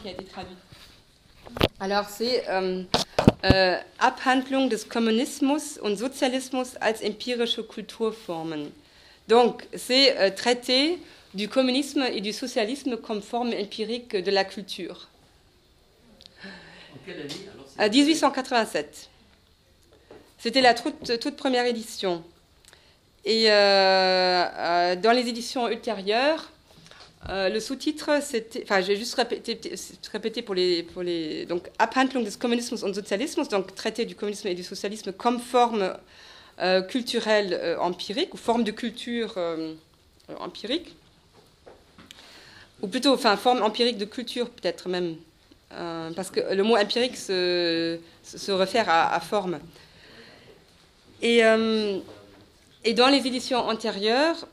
qui a été traduit. Alors, c'est Abhandlung des Kommunismus und Sozialismus als empirische Kulturformen. Donc, c'est traité du communisme et du socialisme comme forme empirique de la culture. En quelle année alors, 1887. C'était la toute première édition. Et dans les éditions ultérieures, le sous-titre, c'était... Enfin, je vais juste répéter pour les... Donc, Abhandlung des Kommunismus und Sozialismus, donc traité du communisme et du socialisme comme forme culturelle empirique, ou forme de culture empirique. Ou plutôt, enfin, forme empirique de culture, peut-être même. Parce que le mot empirique se réfère à forme. Et dans les éditions antérieures,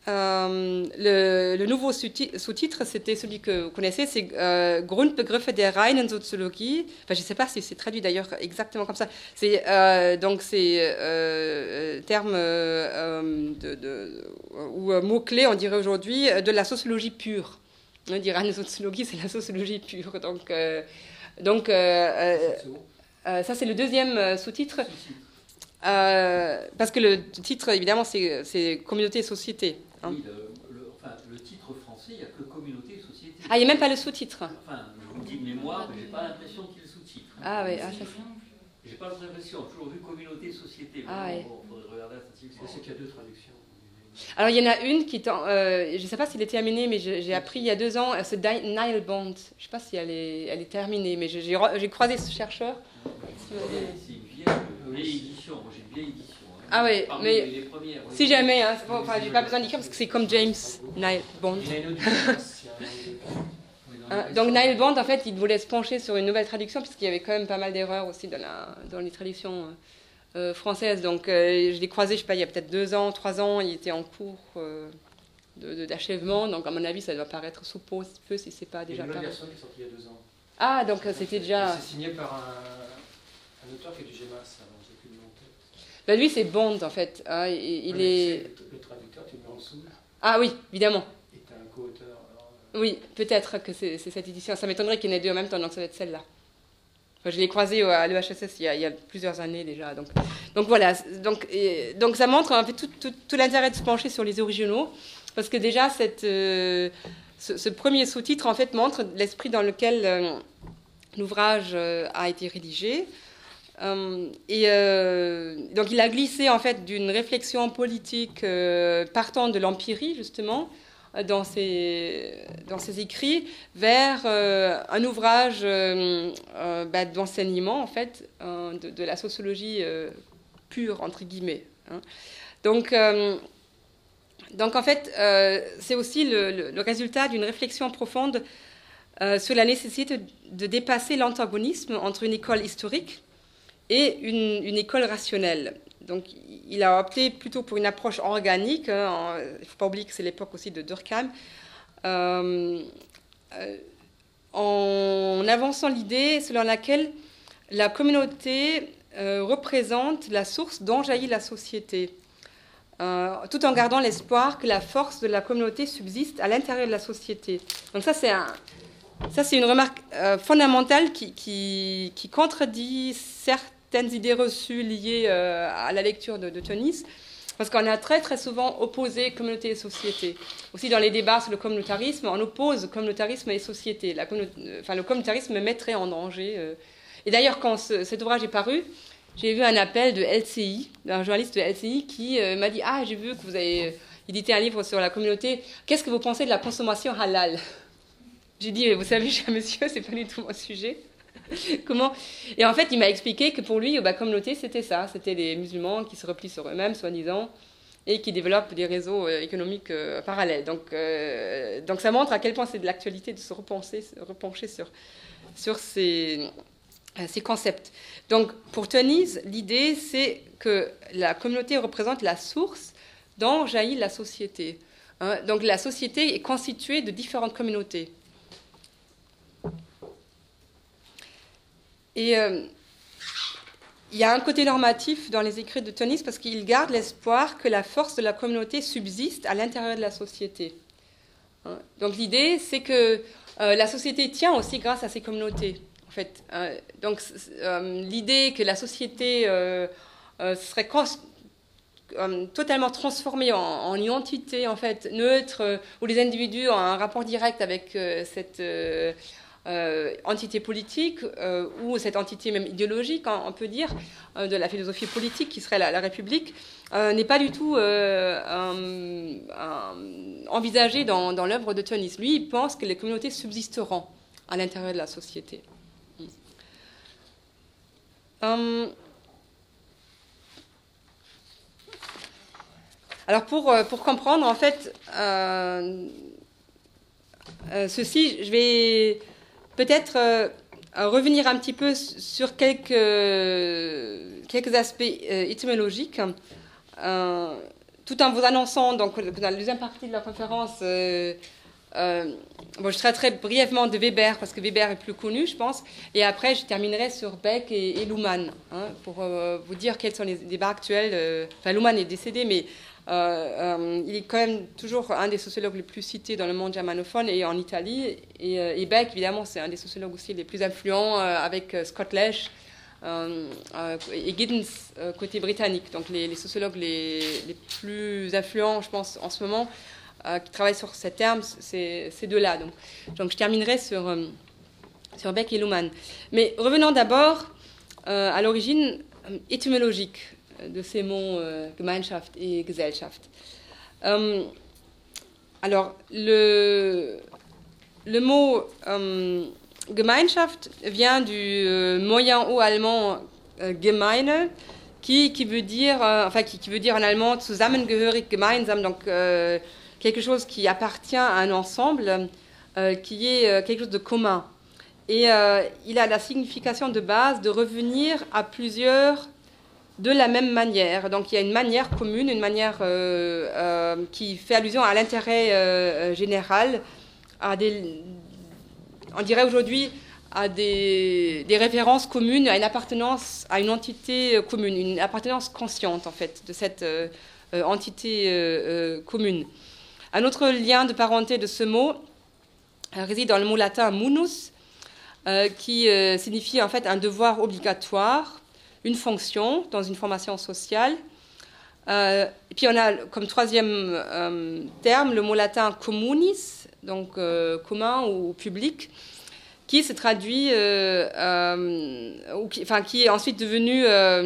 le nouveau sous-titre, c'était celui que vous connaissez, c'est Grundbegriffe der reinen Soziologie. Enfin, je ne sais pas si c'est traduit d'ailleurs exactement comme ça. C'est donc c'est terme ou mots-clés, on dirait aujourd'hui, de la sociologie pure. On dirait la sociologie, c'est la sociologie pure. Donc ça, c'est le deuxième sous-titre. Parce que le titre, évidemment, c'est communauté et société. Hein. Oui, le titre français, il n'y a que communauté et société. Ah, il n'y a même pas le sous-titre. Enfin, je vous dis de mémoire, mais je n'ai pas l'impression qu'il y ait le sous-titre. Ah oui, ça c'est... J'ai pas l'impression, j'ai toujours vu communauté et société. Ah oui. Bon, faudrait regarder la traduction. C'est qu'il y a deux traductions. Alors, il y en a une qui... je ne sais pas s'il est terminé, mais j'ai appris il y a 2 ans, c'est Nile Bond. Je ne sais pas si elle est terminée, mais j'ai croisé ce chercheur. C'est une vieille édition. Moi, j'ai une vieille édition. Hein. Ah oui, parmi mais les premières, oui. si jamais, hein, enfin, j'ai pas besoin d'écrire parce que c'est comme James Nile Bond. Il y a une autre différence. Donc Nile Bond, en fait, il voulait se pencher sur une nouvelle traduction puisqu'il y avait quand même pas mal d'erreurs aussi dans les traductions françaises. Donc je l'ai croisé, je sais pas, il y a peut-être 2 ans, 3 ans, il était en cours d'achèvement. Donc à mon avis, ça doit paraître sous peu si c'est pas déjà paru. Il y a une paru. version qui est sortie il y a 2 ans. Ah, donc c'était déjà... C'est signé par un auteur qui est du GEMAS, alors j'ai plus le nom en tête. Ben, lui, c'est Bond, en fait. Hein, il est... Le traducteur, tu le mets en dessous. Ah oui, évidemment. Et tu as un co-auteur. Oui, peut-être que c'est cette édition. Ça m'étonnerait qu'il y en ait 2 en même temps, donc ça va être celle-là. Enfin, je l'ai croisé à l'EHSS il y a plusieurs années déjà. Donc voilà, donc ça montre en fait tout l'intérêt de se pencher sur les originaux, parce que déjà ce premier sous-titre en fait montre l'esprit dans lequel l'ouvrage a été rédigé. Donc il a glissé en fait d'une réflexion politique partant de l'empirie justement dans ses écrits vers un ouvrage d'enseignement en fait de la sociologie pure entre guillemets. Hein. Donc en fait c'est aussi le résultat d'une réflexion profonde sur la nécessité de dépasser l'antagonisme entre une école historique et une école rationnelle. Donc, il a opté plutôt pour une approche organique. Hein, il ne faut pas oublier que c'est l'époque aussi de Durkheim. En avançant l'idée selon laquelle la communauté représente la source dont jaillit la société, tout en gardant l'espoir que la force de la communauté subsiste à l'intérieur de la société. Donc ça, c'est une remarque fondamentale qui contredit certaines idées reçues liées à la lecture de Tönnies, parce qu'on a très très souvent opposé communauté et société. Aussi dans les débats sur le communautarisme, on oppose communautarisme et société. Le communautarisme mettrait en danger. Et d'ailleurs, quand cet ouvrage est paru, j'ai vu un appel de LCI, d'un journaliste de LCI, qui m'a dit « Ah, j'ai vu que vous avez édité un livre sur la communauté. Qu'est-ce que vous pensez de la consommation halal ?» J'ai dit, vous savez, cher monsieur, c'est pas du tout mon sujet. Comment ? Et en fait, il m'a expliqué que pour lui, communauté, c'était ça. C'était les musulmans qui se replient sur eux-mêmes, soi-disant, et qui développent des réseaux économiques parallèles. Donc ça montre à quel point c'est de l'actualité de se repencher sur ces concepts. Donc, pour Tönnies, l'idée, c'est que la communauté représente la source dont jaillit la société. Hein, donc, la société est constituée de différentes communautés. Et il y a un côté normatif dans les écrits de Tönnies parce qu'il garde l'espoir que la force de la communauté subsiste à l'intérieur de la société. Hein. Donc l'idée, c'est que la société tient aussi grâce à ses communautés. En fait, donc l'idée que la société serait totalement transformée en une entité en fait neutre, où les individus ont un rapport direct avec cette entité politique ou cette entité même idéologique, on peut dire, de la philosophie politique qui serait la République, n'est pas du tout envisagée dans l'œuvre de Tönnies. Lui, il pense que les communautés subsisteront à l'intérieur de la société. Alors pour comprendre en fait ceci, je vais peut-être revenir un petit peu sur quelques aspects étymologiques, tout en vous annonçant donc dans la deuxième partie de la conférence. Je traiterai brièvement de Weber, parce que Weber est plus connu, je pense, et après je terminerai sur Beck et Luhmann, hein, pour vous dire quels sont les débats actuels. Enfin, Luhmann est décédé, mais il est quand même toujours un des sociologues les plus cités dans le monde germanophone et en Italie, et Beck, évidemment, c'est un des sociologues aussi les plus influents, avec Scott Lesch et Giddens côté britannique, donc les sociologues les plus influents, je pense, en ce moment, qui travaillent sur ces termes, ces deux-là. Donc je terminerai sur Beck et Luhmann. Mais revenons d'abord à l'origine étymologique de ces mots Gemeinschaft et Gesellschaft. Alors, le mot Gemeinschaft vient du moyen haut allemand Gemeine, qui veut dire, qui veut dire en allemand zusammengehörig, gemeinsam, donc quelque chose qui appartient à un ensemble, qui est quelque chose de commun. Et il a la signification de base de revenir à plusieurs de la même manière. Donc il y a une manière commune, une manière qui fait allusion à l'intérêt général, on dirait aujourd'hui à des références communes, à une appartenance à une entité commune, une appartenance consciente en fait de cette entité commune. Un autre lien de parenté de ce mot réside dans le mot latin munus, qui signifie en fait un devoir obligatoire, une fonction dans une formation sociale. Et puis on a comme troisième terme le mot latin communis, donc commun ou public, qui se traduit, qui est ensuite devenu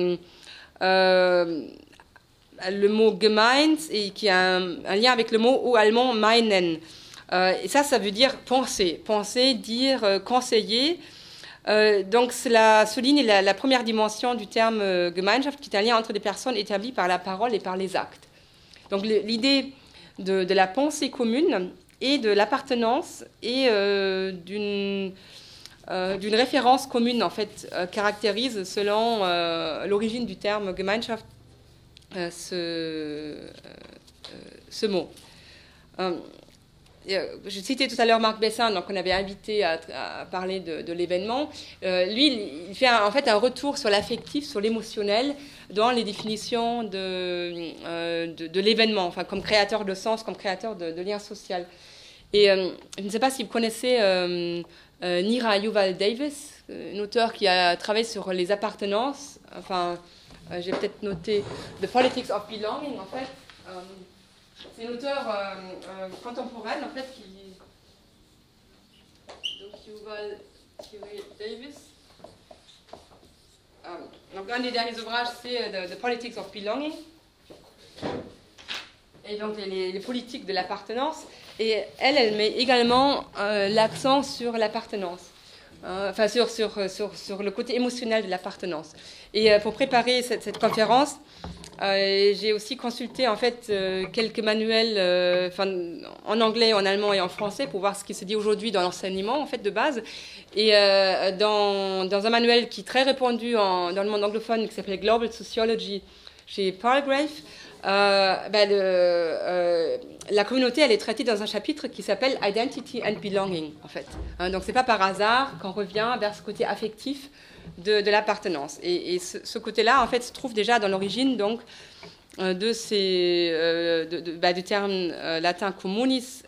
le mot gemeint, et qui a un lien avec le mot haut allemand meinen. Et ça veut dire penser, dire, conseiller. Donc cela souligne la première dimension du terme Gemeinschaft, qui est un lien entre des personnes établies par la parole et par les actes. Donc l'idée de la pensée commune et de l'appartenance et d'une référence commune, en fait, caractérise, selon l'origine du terme Gemeinschaft, ce mot. Je citais tout à l'heure Marc Bessin, donc on avait invité à parler de l'événement. Lui, il fait en fait un retour sur l'affectif, sur l'émotionnel, dans les définitions de l'événement, enfin, comme créateur de sens, comme créateur de lien social. Et je ne sais pas si vous connaissez Nira Yuval Davis, une auteure qui a travaillé sur les appartenances. Enfin, j'ai peut-être noté The Politics of Belonging, en fait. C'est une auteure contemporaine, en fait, donc Yuval Davis. Donc un des derniers ouvrages, c'est The Politics of Belonging. Et donc les politiques de l'appartenance. Et elle met également l'accent sur l'appartenance. Enfin, sur le côté émotionnel de l'appartenance. Et pour préparer cette conférence, j'ai aussi consulté en fait quelques manuels, en anglais, en allemand et en français, pour voir ce qui se dit aujourd'hui dans l'enseignement en fait de base. Et dans un manuel qui est très répandu dans le monde anglophone, qui s'appelle Global Sociology chez Palgrave, la communauté, elle est traitée dans un chapitre qui s'appelle Identity and Belonging, en fait. Donc c'est pas par hasard qu'on revient vers ce côté affectif de l'appartenance. Et ce côté-là, en fait, se trouve déjà dans l'origine, donc, du terme latin communis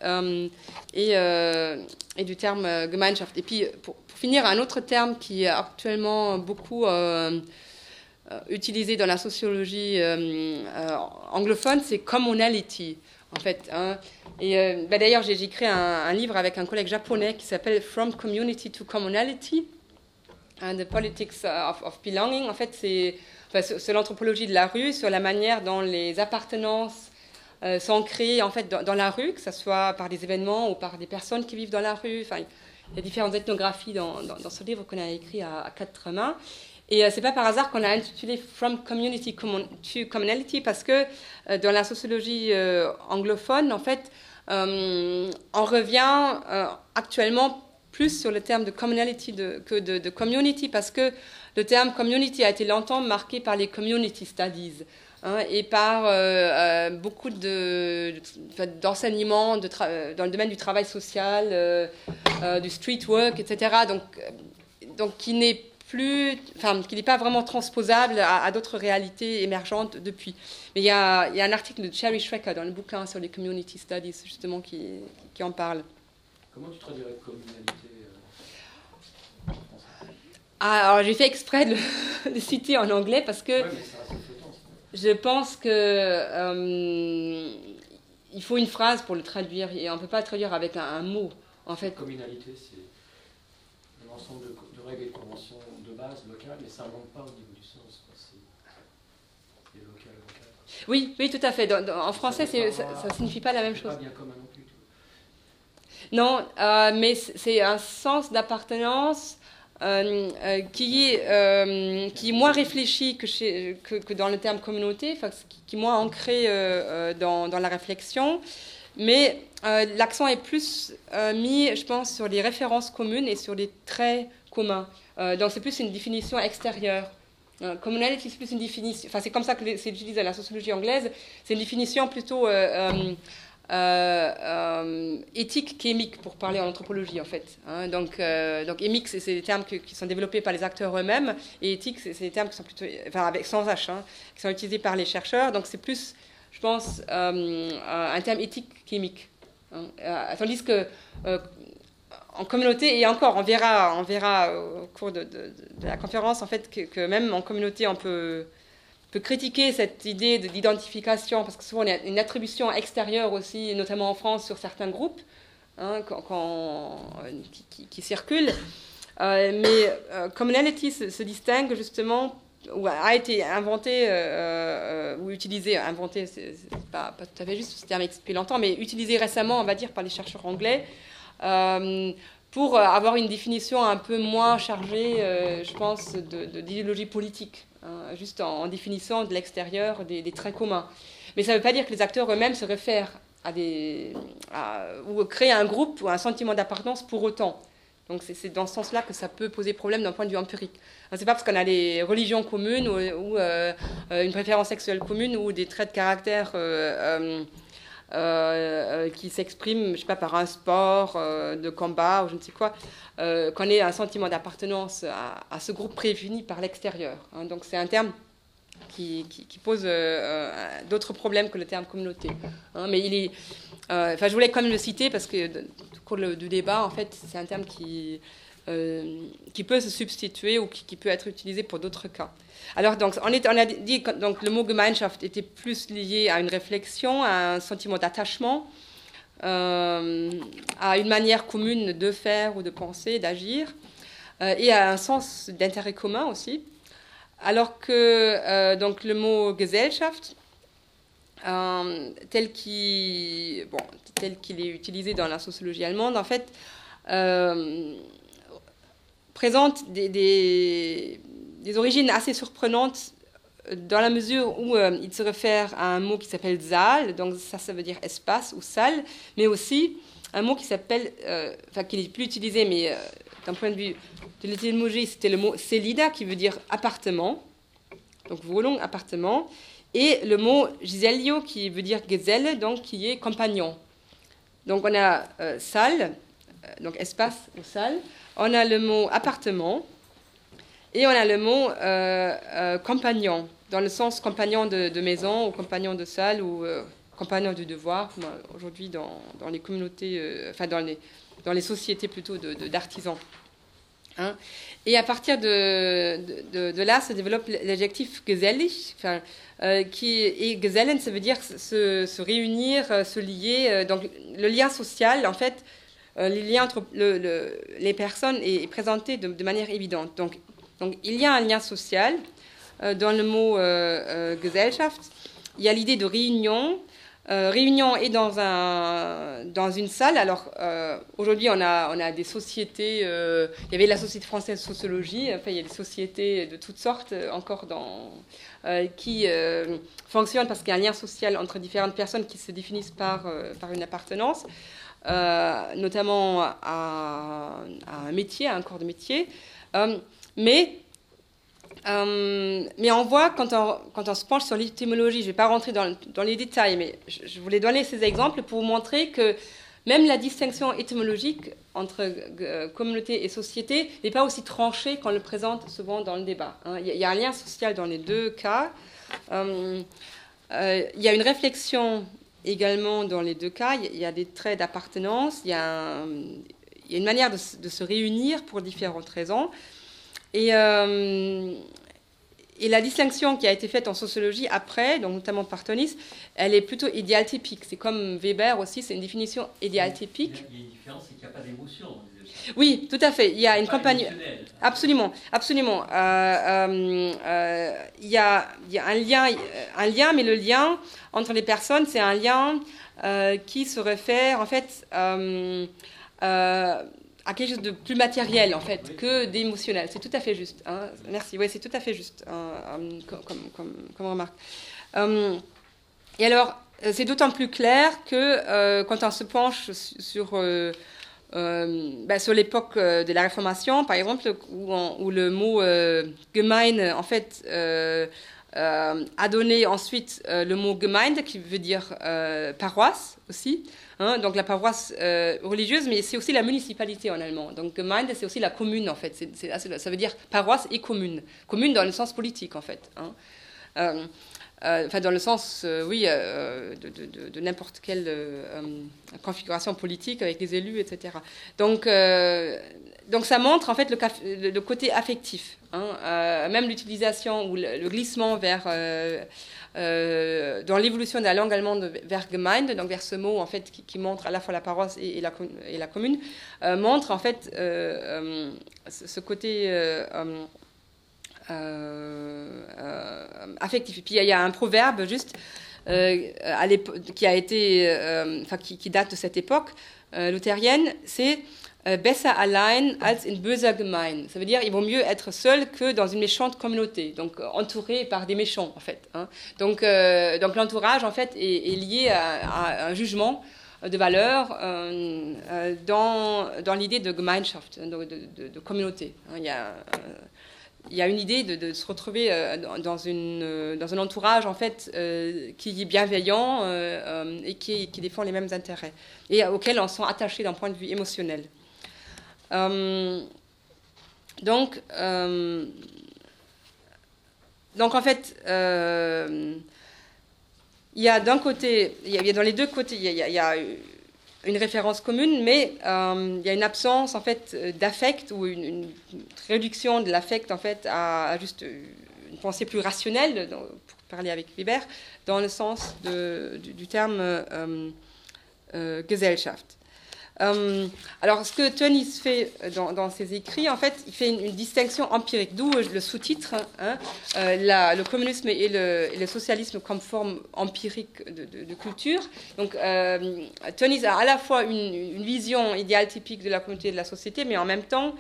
et du terme Gemeinschaft. Et puis, pour finir, un autre terme qui est actuellement beaucoup utilisé dans la sociologie anglophone, c'est commonality, en fait. Hein. Et d'ailleurs, j'ai écrit un livre avec un collègue japonais qui s'appelle From Community to Commonality, and the Politics of Belonging. En fait, c'est l'anthropologie de la rue, sur la manière dont les appartenances sont créées en fait, dans la rue, que ce soit par des événements ou par des personnes qui vivent dans la rue. Enfin, il y a différentes ethnographies dans ce livre qu'on a écrit à quatre mains. Et c'est pas par hasard qu'on a intitulé From Community to Commonality, parce que dans la sociologie anglophone, en fait, on revient actuellement plus sur le terme de commonality que de community, parce que le terme community a été longtemps marqué par les community studies, hein, et par beaucoup d'enseignements dans le domaine du travail social, du street work, etc. Donc qui n'est pas vraiment transposable à d'autres réalités émergentes depuis. Mais il y a un article de Cherry Schrecker dans le bouquin sur les community studies, justement, qui en parle. Comment tu traduirais communalité en français? Alors, j'ai fait exprès de le citer en anglais parce que je pense que il faut une phrase pour le traduire et on ne peut pas le traduire avec un mot. En fait, communalité, c'est un ensemble de règles et de conventions de base locales, mais ça ne remonte pas au niveau du sens. C'est local. Oui, tout à fait. En français, ça ne signifie pas la même chose. Pas bien commun non plus. Non, mais c'est un sens d'appartenance qui est moins réfléchi que dans le terme communauté, qui est moins ancré dans la réflexion. Mais l'accent est plus mis, je pense, sur les références communes et sur les traits communs. Donc c'est plus une définition extérieure. Commonality, c'est plus une définition. Enfin, c'est comme ça que c'est utilisé dans la sociologie anglaise. C'est une définition plutôt éthique qu'émique, pour parler en anthropologie, en fait. Hein. Donc émique, c'est des termes qui sont développés par les acteurs eux-mêmes, et éthique, c'est des termes qui sont plutôt, sans H, hein, qui sont utilisés par les chercheurs. Donc c'est plus, je pense, un terme éthique qu'émique. Hein. Tandis que en communauté, et encore, on verra au cours de la conférence, en fait, que même en communauté, on peut critiquer cette idée d'identification, parce que souvent, il y a une attribution extérieure aussi, notamment en France, sur certains groupes hein, qui circulent. Mais commonality se distingue justement, ou a été inventé, ou utilisé, inventé, c'est pas tout à fait juste ce terme depuis longtemps, mais utilisé récemment, on va dire, par les chercheurs anglais, pour avoir une définition un peu moins chargée, je pense, d'idéologie politique, hein, juste en définissant de l'extérieur des traits communs. Mais ça ne veut pas dire que les acteurs eux-mêmes se réfèrent ou créent un groupe ou un sentiment d'appartenance pour autant. Donc c'est dans ce sens-là que ça peut poser problème d'un point de vue empirique. Ce n'est pas parce qu'on a des religions communes ou une préférence sexuelle commune ou des traits de caractère qui s'expriment, je ne sais pas, par un sport de combat ou je ne sais quoi, qu'on ait un sentiment d'appartenance à ce groupe préfini par l'extérieur. Hein. Donc c'est un terme qui pose d'autres problèmes que le terme communauté. Hein. Mais je voulais quand même le citer parce que au cours du débat, en fait, c'est un terme qui peut se substituer ou qui peut être utilisé pour d'autres cas. Alors, donc, on a dit que le mot Gemeinschaft était plus lié à une réflexion, à un sentiment d'attachement, à une manière commune de faire ou de penser, d'agir, et à un sens d'intérêt commun aussi. Alors que donc, le mot Gesellschaft, tel qu'il est utilisé dans la sociologie allemande, en fait, présente des origines assez surprenantes dans la mesure où il se réfère à un mot qui s'appelle Saal, donc ça veut dire espace ou salle, mais aussi un mot qui s'appelle, qui n'est plus utilisé, mais d'un point de vue de l'étymologie, c'était le mot Selida, qui veut dire appartement, donc Wohnung, appartement, et le mot Giselio, qui veut dire Geselle, donc qui est compagnon. Donc on a salle, donc espace ou salle, on a le mot appartement, et on a le mot compagnon. dans le sens compagnon de maison ou compagnon de salle ou compagnon du devoir, aujourd'hui dans les communautés, enfin dans les sociétés plutôt d'artisans. Hein. Et à partir de là se développe l'adjectif gesellig, et Gesellen, ça veut dire se réunir, se lier. Donc le lien social, en fait, les liens entre les personnes est présenté de manière évidente. Donc il y a un lien social dans le mot Gesellschaft. Il y a l'idée de réunion. Réunion est dans une salle. Alors aujourd'hui on a des sociétés. Il y avait la Société française de sociologie. Enfin il y a des sociétés de toutes sortes encore qui fonctionnent parce qu'il y a un lien social entre différentes personnes qui se définissent par une appartenance, notamment à un métier, à un corps de métier. Mais on voit, quand on se penche sur l'étymologie, je ne vais pas rentrer dans les détails, mais je voulais donner ces exemples pour vous montrer que même la distinction étymologique entre communauté et société n'est pas aussi tranchée qu'on le présente souvent dans le débat. Hein. Il y a un lien social dans les deux cas. Il y a une réflexion également dans les deux cas. Il y a des traits d'appartenance. Il y a une manière de se réunir pour différentes raisons. Et la distinction qui a été faite en sociologie après, donc notamment par Tönnies, elle est plutôt idéaltypique. C'est comme Weber aussi, c'est une définition idéaltypique. Il y a une différence, c'est qu'il n'y a pas d'émotion. Oui, tout à fait. Il y a une campagne. Émotionnel. Absolument, absolument. Il y a un lien, mais le lien entre les personnes, c'est un lien qui se réfère en fait à quelque chose de plus matériel en fait que d'émotionnel. C'est tout à fait juste. Hein. Merci. Oui, c'est tout à fait juste comme remarque. Et alors, c'est d'autant plus clair que quand on se penche sur l'époque de la Réformation, par exemple, où le mot Gemeine en fait a donné ensuite le mot Gemeinde qui veut dire paroisse aussi. Hein, donc la paroisse religieuse, mais c'est aussi la municipalité en allemand. Donc Gemeinde, c'est aussi la commune en fait. Ça veut dire paroisse et commune. Commune dans le sens politique en fait. Hein. Enfin dans le sens, de n'importe quelle configuration politique avec les élus, etc. Donc ça montre en fait le côté affectif. Hein. Même l'utilisation ou le glissement vers dans l'évolution de la langue allemande vers Gemeinde, donc vers ce mot en fait qui montre à la fois la paroisse et la commune, montre en fait ce côté affectif. Et puis il y a un proverbe juste qui a été, qui date de cette époque luthérienne, c'est besser allein als in böser Gemein. Ça veut dire il vaut mieux être seul que dans une méchante communauté, donc entouré par des méchants en fait. Hein. Donc l'entourage en fait est lié à un jugement de valeur dans l'idée de Gemeinschaft, de communauté. Hein. Il y a une idée de se retrouver dans un entourage en fait qui est bienveillant et qui défend les mêmes intérêts et auquel on se sent attaché d'un point de vue émotionnel. Donc en fait, il y a d'un côté, il y a dans les deux côtés, il y a une référence commune, mais il y a une absence en fait d'affect ou une réduction de l'affect en fait à juste une pensée plus rationnelle, pour parler avec Weber, dans le sens du terme Gesellschaft. Alors, ce que Tönnies fait dans ses écrits, en fait, il fait une distinction empirique, d'où le sous-titre, hein, le communisme et le socialisme comme forme empirique de culture. Donc, Tönnies a à la fois une vision idéale typique de la communauté et de la société, mais en même temps,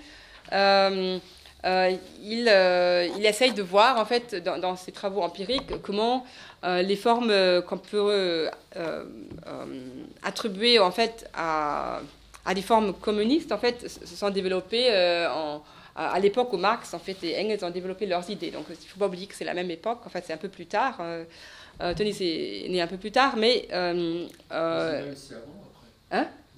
il essaye de voir, en fait, dans ses travaux empiriques, comment les formes qu'on peut attribuer, en fait, à des formes communistes, en fait, se sont développées à l'époque où Marx, en fait, et Engels ont développé leurs idées. Donc, il ne faut pas oublier que c'est la même époque. En fait, c'est un peu plus tard. Tönnies est né un peu plus tard, mais... c'est avant ou après ? Hein ?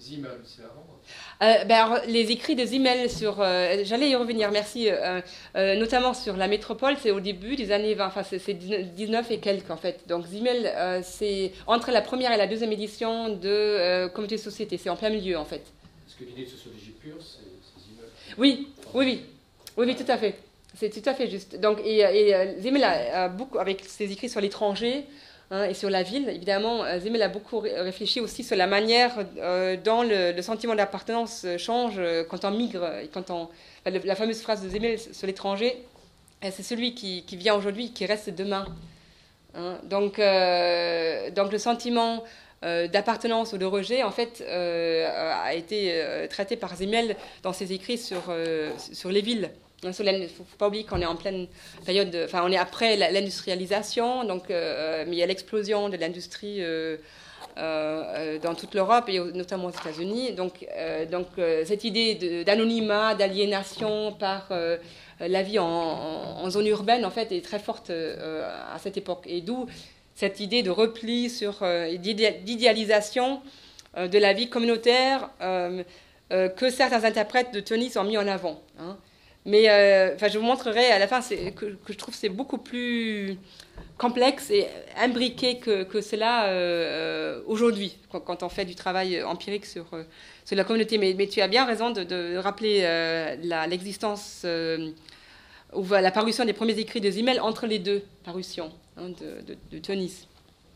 Zimmel, c'est avant. Alors, les écrits de Zimmel sur... j'allais y revenir, merci. Notamment sur la métropole, c'est au début des années 20, enfin c'est 19 et quelques en fait. Donc Zimmel, c'est entre la première et la deuxième édition de Communauté de Société, c'est en plein milieu en fait. Parce que l'idée de sociologie pure, c'est Zimmel. Oui, tout à fait. C'est tout à fait juste. Donc, Zimmel a beaucoup, avec ses écrits sur l'étranger, hein, et sur la ville, évidemment, Zimmel a beaucoup réfléchi aussi sur la manière dont le sentiment d'appartenance change quand on migre. Et la fameuse phrase de Zimmel sur l'étranger, c'est celui qui vient aujourd'hui, qui reste demain. Hein. Donc, le sentiment d'appartenance ou de rejet, en fait, a été traité par Zimmel dans ses écrits sur les villes. Il ne faut pas oublier qu'on est en pleine période, enfin on est après l'industrialisation, donc mais il y a l'explosion de l'industrie dans toute l'Europe et notamment aux États-Unis. Donc cette idée d'anonymat, d'aliénation par la vie en zone urbaine, en fait, est très forte à cette époque. Et d'où cette idée de repli d'idéalisation de la vie communautaire que certains interprètes de Tönnies ont mis en avant. Hein. Mais je vous montrerai à la fin que je trouve que c'est beaucoup plus complexe et imbriqué que cela aujourd'hui, quand on fait du travail empirique sur la communauté. Mais tu as bien raison de rappeler l'existence ou la parution des premiers écrits de Zimmel entre les deux parutions, hein, de Tönnies.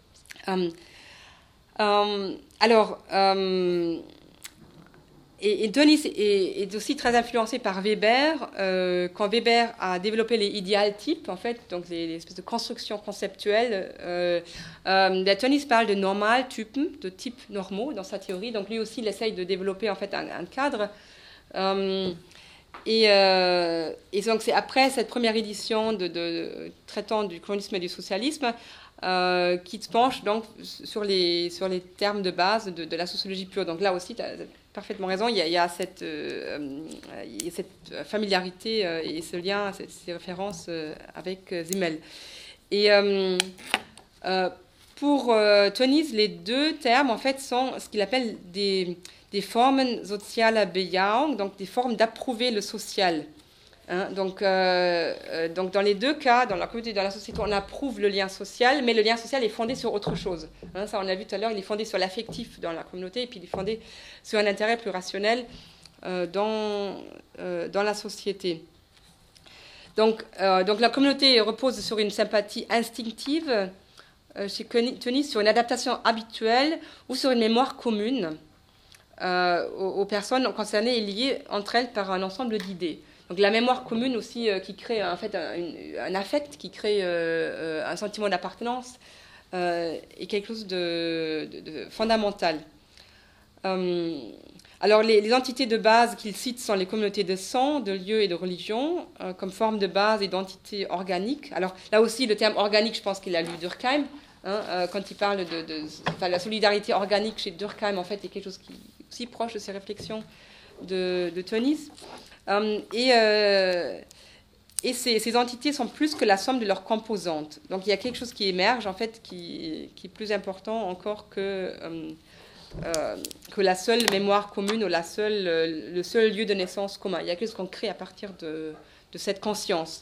Et Tönnies est aussi très influencé par Weber. Quand Weber a développé les idéaltypes, en fait, donc les espèces de constructions conceptuelles, Tönnies parle de Normaltypen, de types normaux dans sa théorie. Donc lui aussi, il essaye de développer en fait un cadre. Et donc c'est après cette première édition traitant du communisme et du socialisme qui se penche donc sur les termes de base de la sociologie pure. Donc là aussi, tu as parfaitement raison, il y a cette familiarité et ce lien, ces références avec Zimmel. Et pour Tönnies, les deux termes en fait sont ce qu'il appelle des Formen sozialer Bejahung, donc des formes d'approuver le social. Hein, donc dans les deux cas, dans la communauté et dans la société, on approuve le lien social, mais le lien social est fondé sur autre chose. Hein, ça, on l'a vu tout à l'heure, il est fondé sur l'affectif dans la communauté, et puis il est fondé sur un intérêt plus rationnel dans la société. Donc la communauté repose sur une sympathie instinctive, chez Tönnies, sur une adaptation habituelle ou sur une mémoire commune aux personnes concernées et liées entre elles par un ensemble d'idées. Donc la mémoire commune aussi qui crée en fait un affect, qui crée un sentiment d'appartenance est quelque chose de fondamental. Alors les entités de base qu'il cite sont les communautés de sang, de lieu et de religion comme forme de base et d'entité organique. Alors là aussi le terme organique, je pense qu'il a lu Durkheim. Hein, quand il parle de la solidarité organique chez Durkheim, en fait, est quelque chose qui est aussi proche de ces réflexions de Tönnies. Et ces entités sont plus que la somme de leurs composantes. Donc il y a quelque chose qui émerge, en fait, qui est plus important encore que la seule mémoire commune ou le seul lieu de naissance commun. Il y a quelque chose qu'on crée à partir de cette conscience.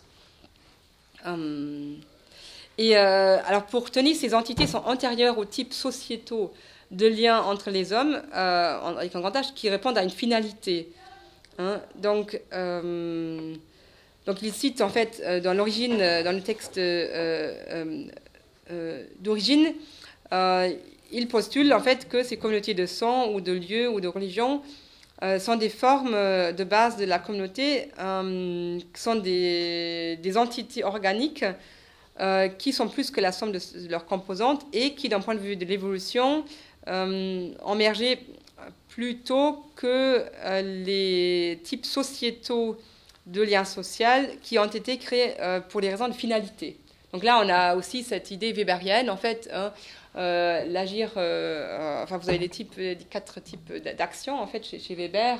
Alors pour Tönnies, ces entités sont antérieures aux types sociétaux de liens entre les hommes, avec un grand H, qui répondent à une finalité. Hein, donc il cite en fait dans le texte d'origine, il postule en fait que ces communautés de sang ou de lieu ou de religion sont des formes de base de la communauté, qui sont des entités organiques qui sont plus que la somme de leurs composantes et qui, d'un point de vue de l'évolution, ont émergé plus tôt que les types sociétaux de liens sociaux qui ont été créés pour des raisons de finalité. Donc là, on a aussi cette idée weberienne, en fait, hein, l'agir... vous avez les 4 types d'actions, en fait, chez Weber,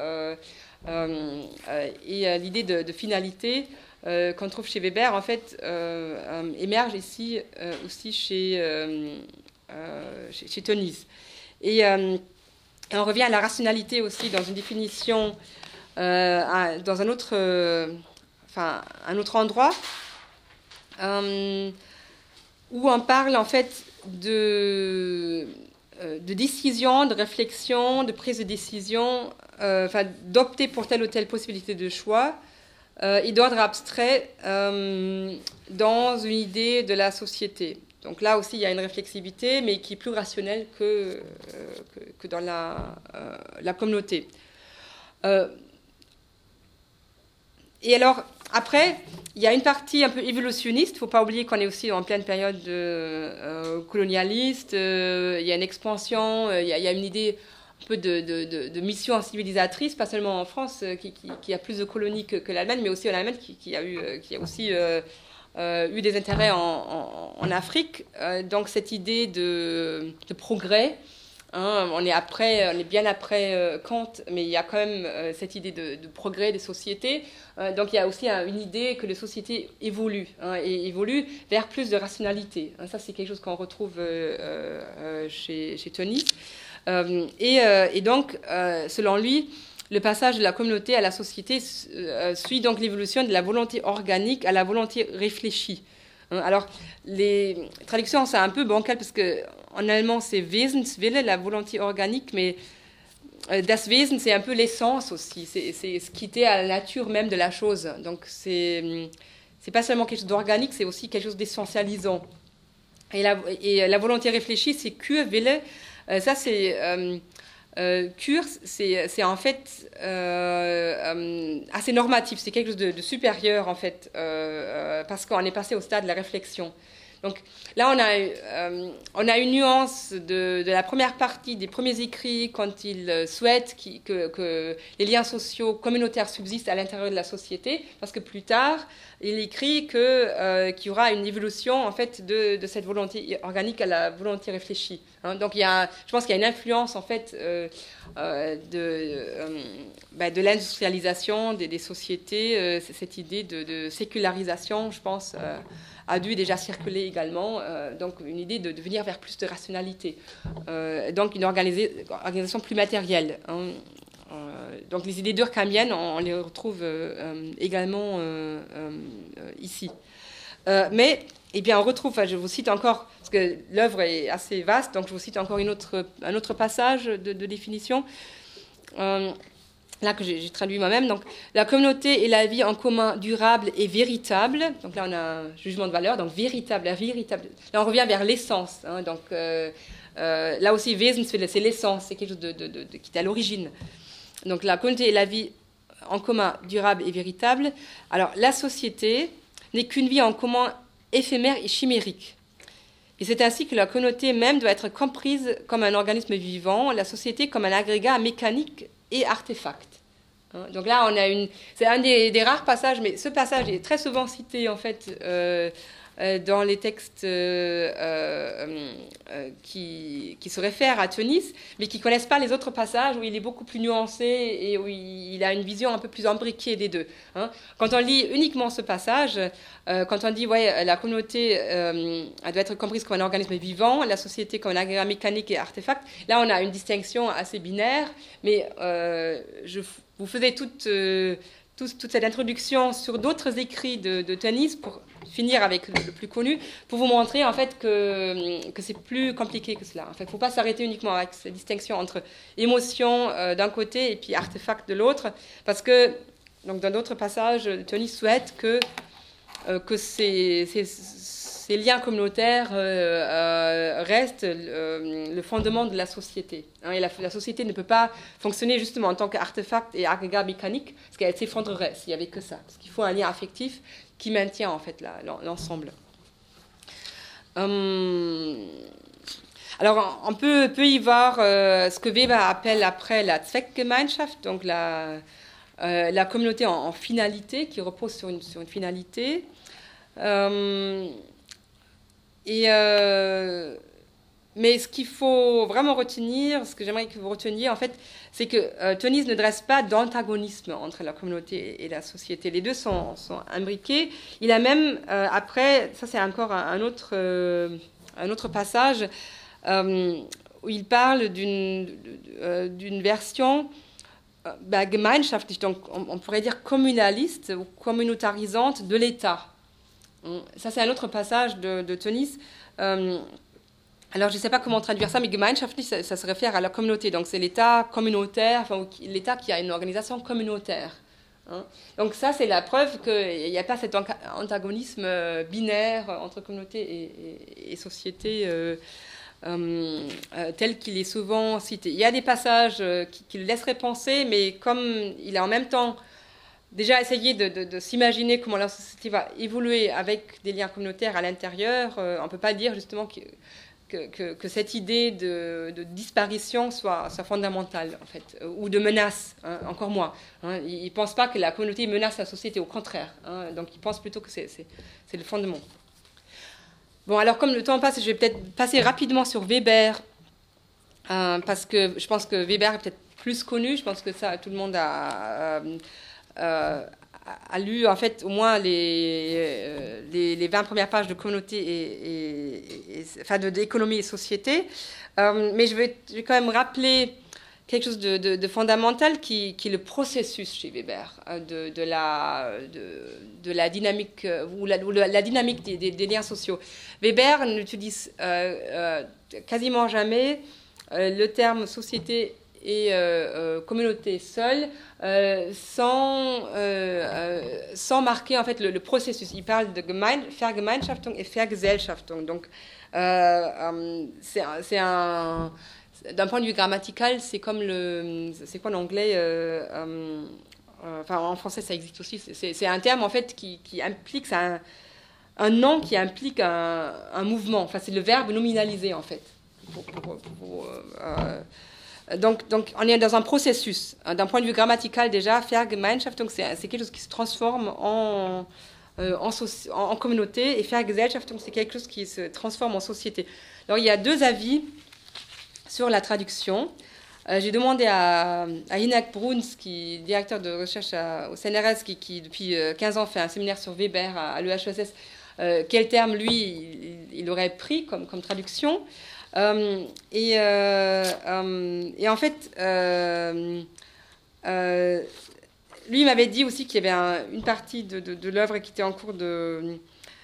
et l'idée de finalité qu'on trouve chez Weber, en fait, émerge ici aussi chez Tönnies. Et on revient à la rationalité aussi dans une définition, dans un autre endroit, où on parle en fait de décision, de réflexion, de prise de décision, d'opter pour telle ou telle possibilité de choix, et d'ordre abstrait dans une idée de la société. Donc là aussi, il y a une réflexivité, mais qui est plus rationnelle que dans la communauté. Et alors, après, il y a une partie un peu évolutionniste. Il ne faut pas oublier qu'on est aussi en pleine période colonialiste. Il y a une expansion, il y a une idée un peu de mission civilisatrice, pas seulement en France, qui a plus de colonies que l'Allemagne, mais aussi en Allemagne, qui a aussi eu des intérêts en Afrique. Donc cette idée de progrès, hein, on est bien après Kant, mais il y a quand même cette idée de progrès des sociétés. Donc il y a aussi une idée que les sociétés évoluent, hein, et évoluent vers plus de rationalité. Ça, c'est quelque chose qu'on retrouve chez Tönnies. Et donc, selon lui, le passage de la communauté à la société suit donc l'évolution de la volonté organique à la volonté réfléchie. Alors, les traductions, c'est un peu bancal parce qu'en allemand, c'est Wesenswille, la volonté organique, mais das Wesen, c'est un peu l'essence aussi. C'est ce qui était à la nature même de la chose. Donc, c'est pas seulement quelque chose d'organique, c'est aussi quelque chose d'essentialisant. Et la volonté réfléchie, c'est Kurwille. Ça, c'est... Kur, c'est en fait assez normatif, c'est quelque chose de supérieur en fait, parce qu'on est passé au stade de la réflexion. Donc là, on a une nuance de la première partie des premiers écrits quand il souhaite que les liens sociaux communautaires subsistent à l'intérieur de la société, parce que plus tard, il écrit qu'il y aura une évolution en fait de cette volonté organique à la volonté réfléchie. Hein. Donc je pense qu'il y a une influence en fait de l'industrialisation des sociétés, cette idée de sécularisation, je pense, a dû déjà circuler également, donc une idée de venir vers plus de rationalité, donc une organisation plus matérielle. Hein. Donc les idées durkheimiennes, on les retrouve également ici. Mais bien, on retrouve, je vous cite encore, parce que l'œuvre est assez vaste, donc je vous cite encore un autre passage de définition. Là que j'ai traduit moi-même, donc la communauté est la vie en commun durable et véritable. Donc là on a un jugement de valeur, donc véritable, la véritable. Là on revient vers l'essence. Hein, donc là aussi Wesenswille, c'est l'essence, c'est quelque chose qui est à l'origine. Donc la communauté est la vie en commun durable et véritable. Alors la société n'est qu'une vie en commun éphémère et chimérique. Et c'est ainsi que la communauté même doit être comprise comme un organisme vivant, la société comme un agrégat mécanique et artefact. Donc là, c'est un des rares passages, mais ce passage est très souvent cité en fait dans les textes qui se réfèrent à Tönnies, mais qui ne connaissent pas les autres passages où il est beaucoup plus nuancé et où il a une vision un peu plus imbriquée des deux. Hein. Quand on lit uniquement ce passage, quand on dit la communauté elle doit être comprise comme un organisme vivant, la société comme un agrégat mécanique et artefact, là on a une distinction assez binaire, mais vous faisais toute cette introduction sur d'autres écrits de Tönnies pour finir avec le plus connu, pour vous montrer en fait que c'est plus compliqué que cela. En fait, il ne faut pas s'arrêter uniquement avec cette distinction entre émotion d'un côté et puis artefact de l'autre, parce que donc, dans d'autres passages, Tönnies souhaite que ces liens communautaires restent le fondement de la société. Hein, et la société ne peut pas fonctionner justement en tant qu'artefact et agrégat mécanique, parce qu'elle s'effondrerait s'il n'y avait que ça. Parce qu'il faut un lien affectif qui maintient en fait l'ensemble. Alors on peut y voir ce que Weber appelle après la Zweckgemeinschaft, donc la communauté en finalité, qui repose sur une finalité. Mais ce qu'il faut vraiment retenir, ce que j'aimerais que vous reteniez, en fait, c'est que Tönnies ne dresse pas d'antagonisme entre la communauté et la société. Les deux sont imbriqués. Il a même, après, ça c'est encore un autre passage, où il parle d'une version gemeinschaftlich, donc on pourrait dire communaliste ou communautarisante de l'État. Ça, c'est un autre passage de Tönnies. Alors, je ne sais pas comment traduire ça, mais gemeinschaftlich, ça se réfère à la communauté. Donc, c'est l'État communautaire, enfin, l'État qui a une organisation communautaire. Donc, ça, c'est la preuve qu'il n'y a pas cet antagonisme binaire entre communauté et société tel qu'il est souvent cité. Il y a des passages qui le laisseraient penser, mais comme il a en même temps déjà essayé de s'imaginer comment la société va évoluer avec des liens communautaires à l'intérieur, on ne peut pas dire justement que cette idée de disparition soit fondamentale, en fait, ou de menace, hein, encore moins. Hein. Il ne pense pas que la communauté menace la société, au contraire. Hein, donc il pense plutôt que c'est le fondement. Bon, alors comme le temps passe, je vais peut-être passer rapidement sur Weber, parce que je pense que Weber est peut-être plus connu. Je pense que ça, tout le monde a lu, en fait, au moins les 20 premières pages de communauté enfin, d'économie et société. Mais je vais quand même rappeler quelque chose de fondamental qui est le processus chez Weber, de la dynamique, ou la dynamique des liens sociaux. Weber n'utilise quasiment jamais le terme société et communauté seule, sans marquer en fait le processus. Il parle de Vergemeinschaftung et Vergesellschaftung. Donc, c'est d'un point de vue grammatical, c'est comme c'est quoi en anglais enfin, en français, ça existe aussi. C'est un terme en fait qui implique un nom qui implique un mouvement. Enfin, c'est le verbe nominalisé en fait. Donc, on est dans un processus. D'un point de vue grammatical, déjà, Vergemeinschaftung, c'est quelque chose qui se transforme en communauté, et Vergesellschaftung, c'est quelque chose qui se transforme en société. Alors, il y a deux avis sur la traduction. J'ai demandé à Hinak Bruns, qui est directeur de recherche au CNRS, qui depuis 15 ans fait un séminaire sur Weber à l'EHESS, quel terme, lui, il aurait pris comme traduction. Et en fait, lui m'avait dit aussi qu'il y avait une partie de l'œuvre qui était en cours de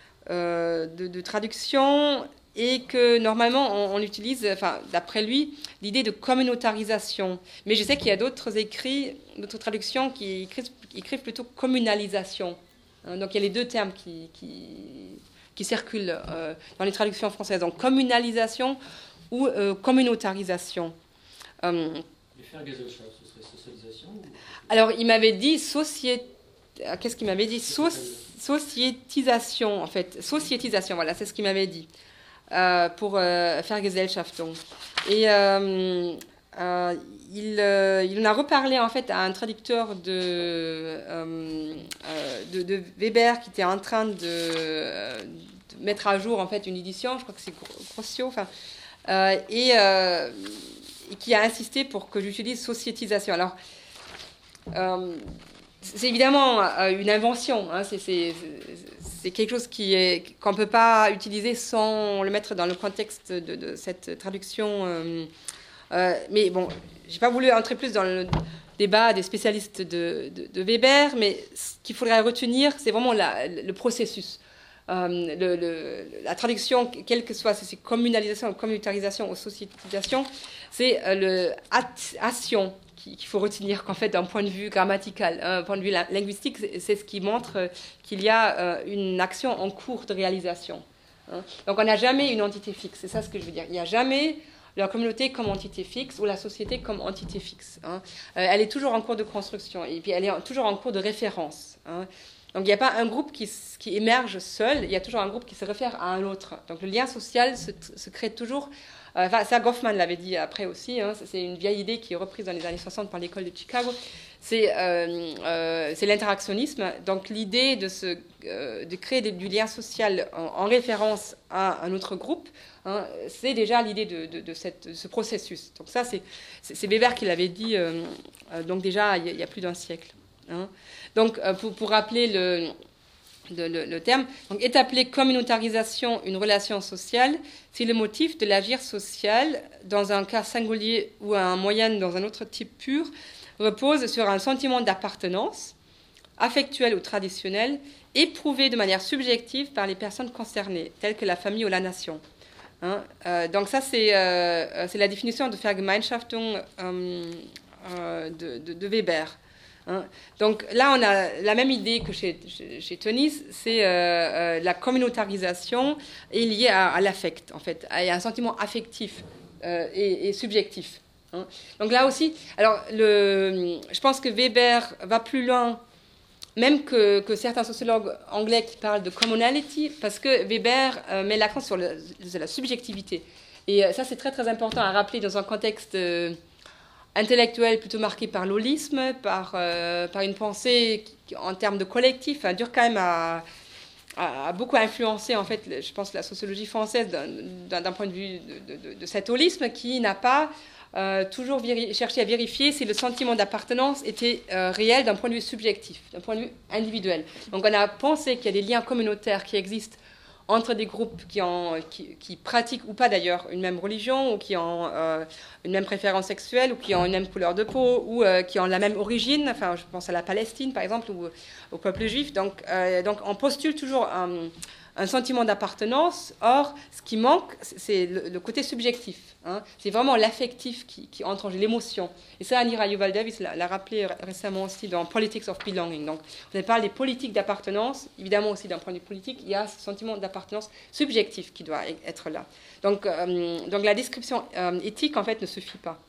traduction, et que normalement on utilise, enfin, d'après lui, l'idée de communautarisation. Mais je sais qu'il y a d'autres traductions qui écrivent plutôt communalisation. Donc il y a les deux termes qui circulent dans les traductions françaises. Donc communalisation ou communautarisation. Les Vergesellschaft, ce serait socialisation ou... Alors il m'avait dit qu'est-ce qu'il m'avait dit? Sociétisation, en fait. Sociétisation, voilà, c'est ce qu'il m'avait dit. Pour Vergesellschaftung. Et il en a reparlé en fait à un traducteur de Weber qui était en train de mettre à jour en fait une édition, je crois que c'est Grossio, enfin, et qui a insisté pour que j'utilise sociétisation. Alors, c'est évidemment une invention, hein, c'est quelque chose qu'on ne peut pas utiliser sans le mettre dans le contexte de cette traduction. Mais bon, je n'ai pas voulu entrer plus dans le débat des spécialistes de Weber, mais ce qu'il faudrait retenir, c'est vraiment le processus. La traduction, quelle que soit, c'est communalisation, communautarisation ou sociétisation, c'est action qu'il faut retenir qu'en fait, d'un point de vue grammatical, d'un point de vue linguistique, c'est ce qui montre qu'il y a une action en cours de réalisation. Hein. Donc on n'a jamais une entité fixe, c'est ça ce que je veux dire. Il n'y a jamais la communauté comme entité fixe ou la société comme entité fixe. Hein. Elle est toujours en cours de construction et puis elle est toujours en cours de référence. Hein. Donc il n'y a pas un groupe qui émerge seul, il y a toujours un groupe qui se réfère à un autre. Donc le lien social se crée toujours. Enfin, ça, Goffman l'avait dit après aussi, hein, c'est une vieille idée qui est reprise dans les années 60 par l'école de Chicago, c'est l'interactionnisme, donc l'idée de créer du lien social en référence à un autre groupe, hein, c'est déjà l'idée de ce processus. Donc ça, c'est Weber qui l'avait dit donc déjà il y a plus d'un siècle. Hein. Donc pour rappeler le terme. Donc, est appelée communautarisation une relation sociale si le motif de l'agir social, dans un cas singulier ou un moyen dans un autre type pur, repose sur un sentiment d'appartenance, affectuel ou traditionnel, éprouvé de manière subjective par les personnes concernées, telles que la famille ou la nation. Hein, donc ça, c'est la définition de Vergemeinschaftung de Weber. Hein. Donc là, on a la même idée que chez Tönnies, c'est la communautarisation est liée à l'affect, en fait, à un sentiment affectif et subjectif. Hein. Donc là aussi, alors je pense que Weber va plus loin, même que certains sociologues anglais qui parlent de commonality, parce que Weber met l'accent sur la subjectivité. Et ça, c'est très très important à rappeler dans un contexte intellectuel plutôt marqué par l'holisme, par une pensée qui, en termes de collectif, Durkheim a beaucoup influencé, en fait, je pense, la sociologie française d'un point de vue de cet holisme qui n'a pas toujours cherché à vérifier si le sentiment d'appartenance était réel d'un point de vue subjectif, d'un point de vue individuel. Donc on a pensé qu'il y a des liens communautaires qui existent entre des groupes qui pratiquent ou pas d'ailleurs une même religion, ou qui ont une même préférence sexuelle, ou qui ont une même couleur de peau, ou qui ont la même origine. Enfin, je pense à la Palestine, par exemple, ou au peuple juif. Donc on postule toujours un sentiment d'appartenance. Or, ce qui manque, c'est le côté subjectif. Hein. C'est vraiment l'affectif qui entre en jeu, l'émotion. Et ça, Anira Yuval Davis l'a rappelé récemment aussi dans Politics of Belonging. Donc, vous avez parlé des politiques d'appartenance. Évidemment, aussi d'un point de vue politique, il y a ce sentiment d'appartenance subjectif qui doit être là. Donc la description éthique, en fait, ne suffit pas.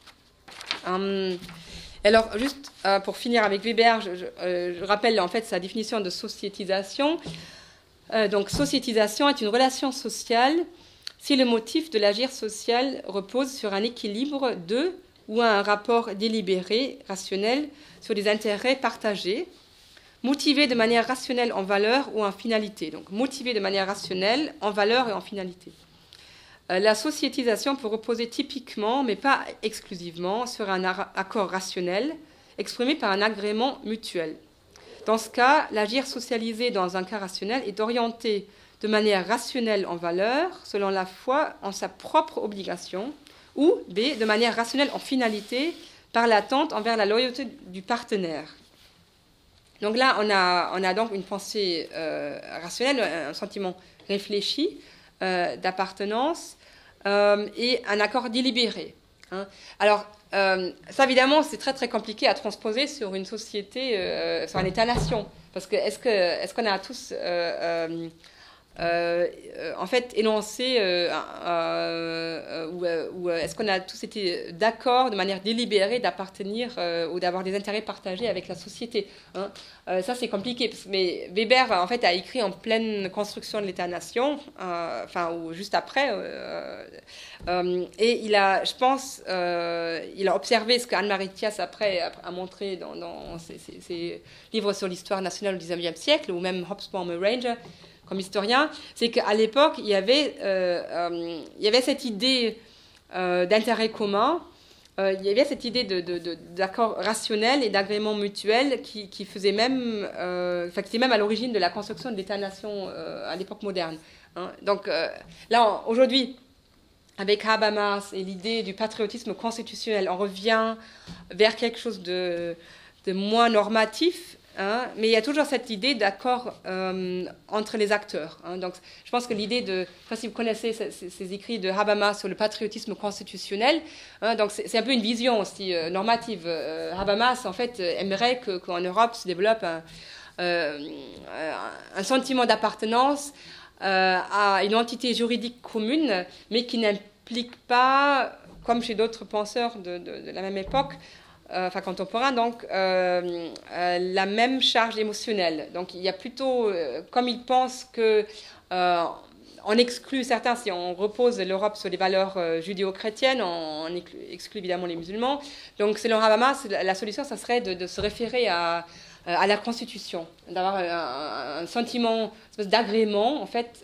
Alors, juste pour finir avec Weber, je rappelle en fait sa définition de sociétisation. Donc, sociétisation est une relation sociale si le motif de l'agir social repose sur un équilibre de ou un rapport délibéré, rationnel, sur des intérêts partagés, motivés de manière rationnelle en valeur ou en finalité. Donc, motivés de manière rationnelle en valeur et en finalité. La sociétisation peut reposer typiquement, mais pas exclusivement, sur un accord rationnel exprimé par un agrément mutuel. Dans ce cas, l'agir socialisé dans un cas rationnel est orienté de manière rationnelle en valeur, selon la foi en sa propre obligation, ou B, de manière rationnelle en finalité, par l'attente envers la loyauté du partenaire. Donc là, on a donc une pensée rationnelle, un sentiment réfléchi d'appartenance et un accord délibéré. Hein. Alors, ça, évidemment, c'est très, très compliqué à transposer sur une société, sur un État-nation. Parce que est-ce qu'on a tous, en fait, énoncé, ou est-ce qu'on a tous été d'accord de manière délibérée d'appartenir ou d'avoir des intérêts partagés avec la société, hein. Ça, c'est compliqué. Mais Weber, en fait, a écrit en pleine construction de l'État-nation, ou juste après. Et il a, je pense, il a observé ce qu'Anne-Marie Thias après a montré dans ses livres sur l'histoire nationale au XIXe siècle, ou même Hobsbawm Ranger, comme historien, c'est qu'à l'époque, il y avait cette idée d'intérêt commun, il y avait cette idée d'accord rationnel et d'agrément mutuel qui faisait même, qui était même à l'origine de la construction de l'État-nation à l'époque moderne. Hein. Donc là, aujourd'hui, avec Habermas et l'idée du patriotisme constitutionnel, on revient vers quelque chose de moins normatif. Hein, mais il y a toujours cette idée d'accord entre les acteurs. Hein. Donc, je pense que l'idée de, je ne sais pas si vous connaissez ces écrits de Habermas sur le patriotisme constitutionnel, hein, donc c'est un peu une vision aussi normative. Habermas, en fait, aimerait qu'en Europe se développe un sentiment d'appartenance à une entité juridique commune, mais qui n'implique pas, comme chez d'autres penseurs de la même époque, contemporain, donc la même charge émotionnelle. Donc il y a plutôt, comme ils pensent que on exclut certains, si on repose l'Europe sur les valeurs judéo-chrétiennes, on exclut évidemment les musulmans. Donc selon Habermas, la solution, ça serait de se référer à la Constitution, d'avoir un sentiment d'agrément, en fait,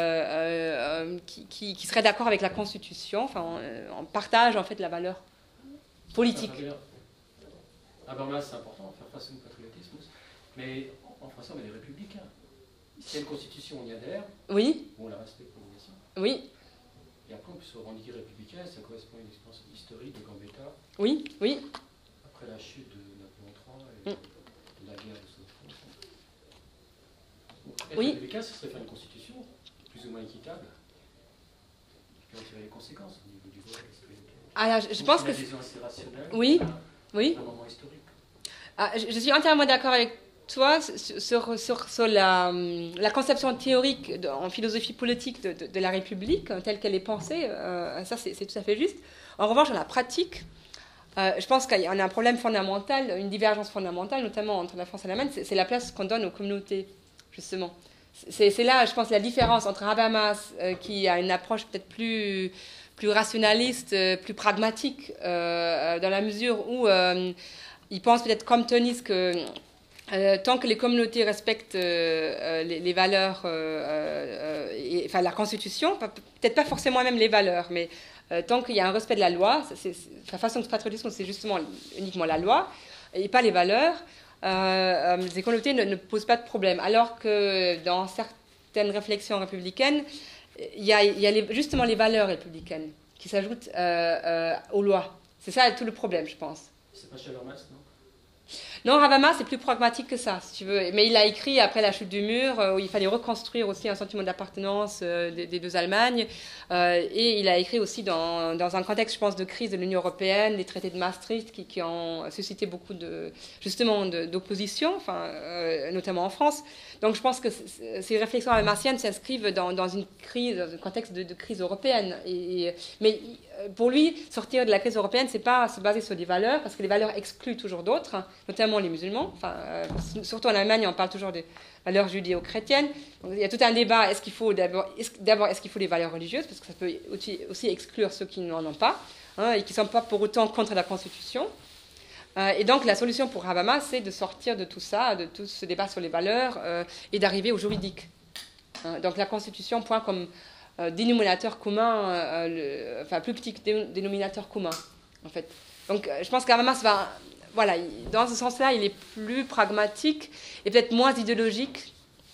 qui serait d'accord avec la Constitution. Enfin, on partage en fait la valeur politique. Habermas, c'est important, faire face au patriotisme, mais en français, on est des républicains. s'il y a une constitution, on y adhère, Oui, on la respecte pour l'obligation. oui, Et après, on peut se revendiquer républicain, ça correspond à une expérience historique de Gambetta, oui, oui. après la chute de Napoléon III et de la guerre de Saint-France. Être Oui. républicain, ce serait faire une constitution plus ou moins équitable, puis en tirer les conséquences au niveau du vote. Alors, je pense que... Une adhésion assez rationnelle, Oui, oui. un moment historique. Ah, je suis entièrement d'accord avec toi sur la conception théorique en philosophie politique de la République, telle qu'elle est pensée. Ça, c'est tout à fait juste. En revanche, dans la pratique, je pense qu'il y a un problème fondamental, une divergence fondamentale, notamment entre la France et l'Allemagne, c'est la place qu'on donne aux communautés, justement. C'est là, je pense, la différence entre Habermas, qui a une approche peut-être plus rationaliste, plus pragmatique, dans la mesure où il pense peut-être comme Tönnies que tant que les communautés respectent les valeurs, enfin la Constitution, peut-être pas forcément même les valeurs, mais tant qu'il y a un respect de la loi, la façon de patriotisme, c'est justement uniquement la loi et pas les valeurs. Les communautés ne posent pas de problème. Alors que dans certaines réflexions républicaines, il y a justement les valeurs républicaines qui s'ajoutent aux lois. C'est ça tout le problème, je pense. C'est pas chez Habermas, non? Non, Habermas, c'est plus pragmatique que ça, si tu veux. Mais il a écrit après la chute du mur, où il fallait reconstruire aussi un sentiment d'appartenance des deux Allemagnes. Et il a écrit aussi dans un contexte, je pense, de crise de l'Union européenne, les traités de Maastricht qui ont suscité beaucoup d'opposition, notamment en France. Donc je pense que ces réflexions habermasiennes s'inscrivent dans une crise, dans un contexte de crise européenne. Mais pour lui, sortir de la crise européenne, c'est pas se baser sur des valeurs, parce que les valeurs excluent toujours d'autres, notamment les musulmans. Surtout en Allemagne, on parle toujours des valeurs judéo-chrétiennes. Donc, il y a tout un débat. Est-ce qu'il faut est-ce qu'il faut des valeurs religieuses, parce que ça peut aussi exclure ceux qui n'en ont pas, et qui ne sont pas pour autant contre la Constitution. Et donc la solution pour Habermas, c'est de sortir de tout ça, de tout ce débat sur les valeurs, et d'arriver au juridique. Donc la Constitution point comme dénominateur commun, plus petit dénominateur commun, en fait. Donc je pense qu'Habermas va... Voilà, dans ce sens-là, il est plus pragmatique et peut-être moins idéologique.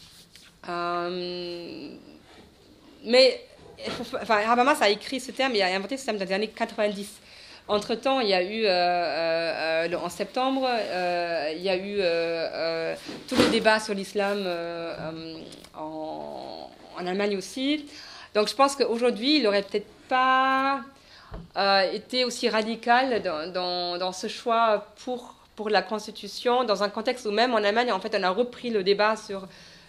Mais Habermas a écrit ce terme, il a inventé ce terme dans les années 90. Entre-temps, il y a eu, en septembre, il y a eu tout le débat sur l'islam en Allemagne aussi. Donc je pense qu'aujourd'hui, il n'aurait peut-être pas été aussi radical dans ce choix pour la Constitution, dans un contexte où même en Allemagne, en fait, on a repris le débat sur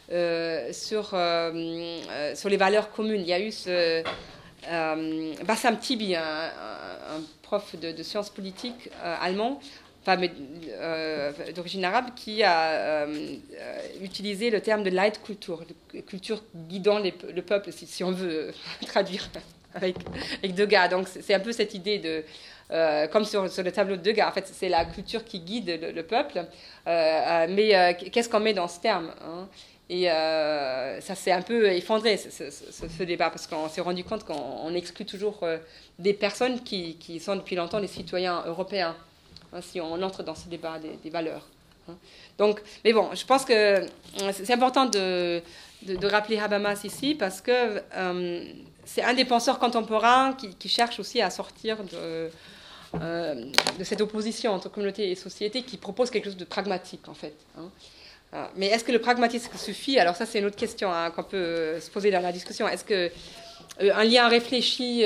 les valeurs communes. Il y a eu Bassam Tibi, un prof de sciences politiques allemand, d'origine arabe, qui a utilisé le terme de Leitkultur, de culture guidant le peuple, si on veut traduire avec Degas. Donc c'est un peu cette idée de... comme sur le tableau de Degas, en fait, c'est la culture qui guide le peuple. Mais qu'est-ce qu'on met dans ce terme, hein? Et ça s'est un peu effondré, ce débat, parce qu'on s'est rendu compte qu'on exclut toujours des personnes qui sont depuis longtemps des citoyens européens, hein, si on entre dans ce débat des valeurs. Hein. Donc, mais bon, je pense que c'est important de rappeler Habermas ici, parce que c'est un des penseurs contemporains qui cherche aussi à sortir de cette opposition entre communauté et société, qui propose quelque chose de pragmatique, en fait. Hein. Mais est-ce que le pragmatisme suffit? Alors ça, c'est une autre question, hein, qu'on peut se poser dans la discussion. Est-ce qu'un lien réfléchi,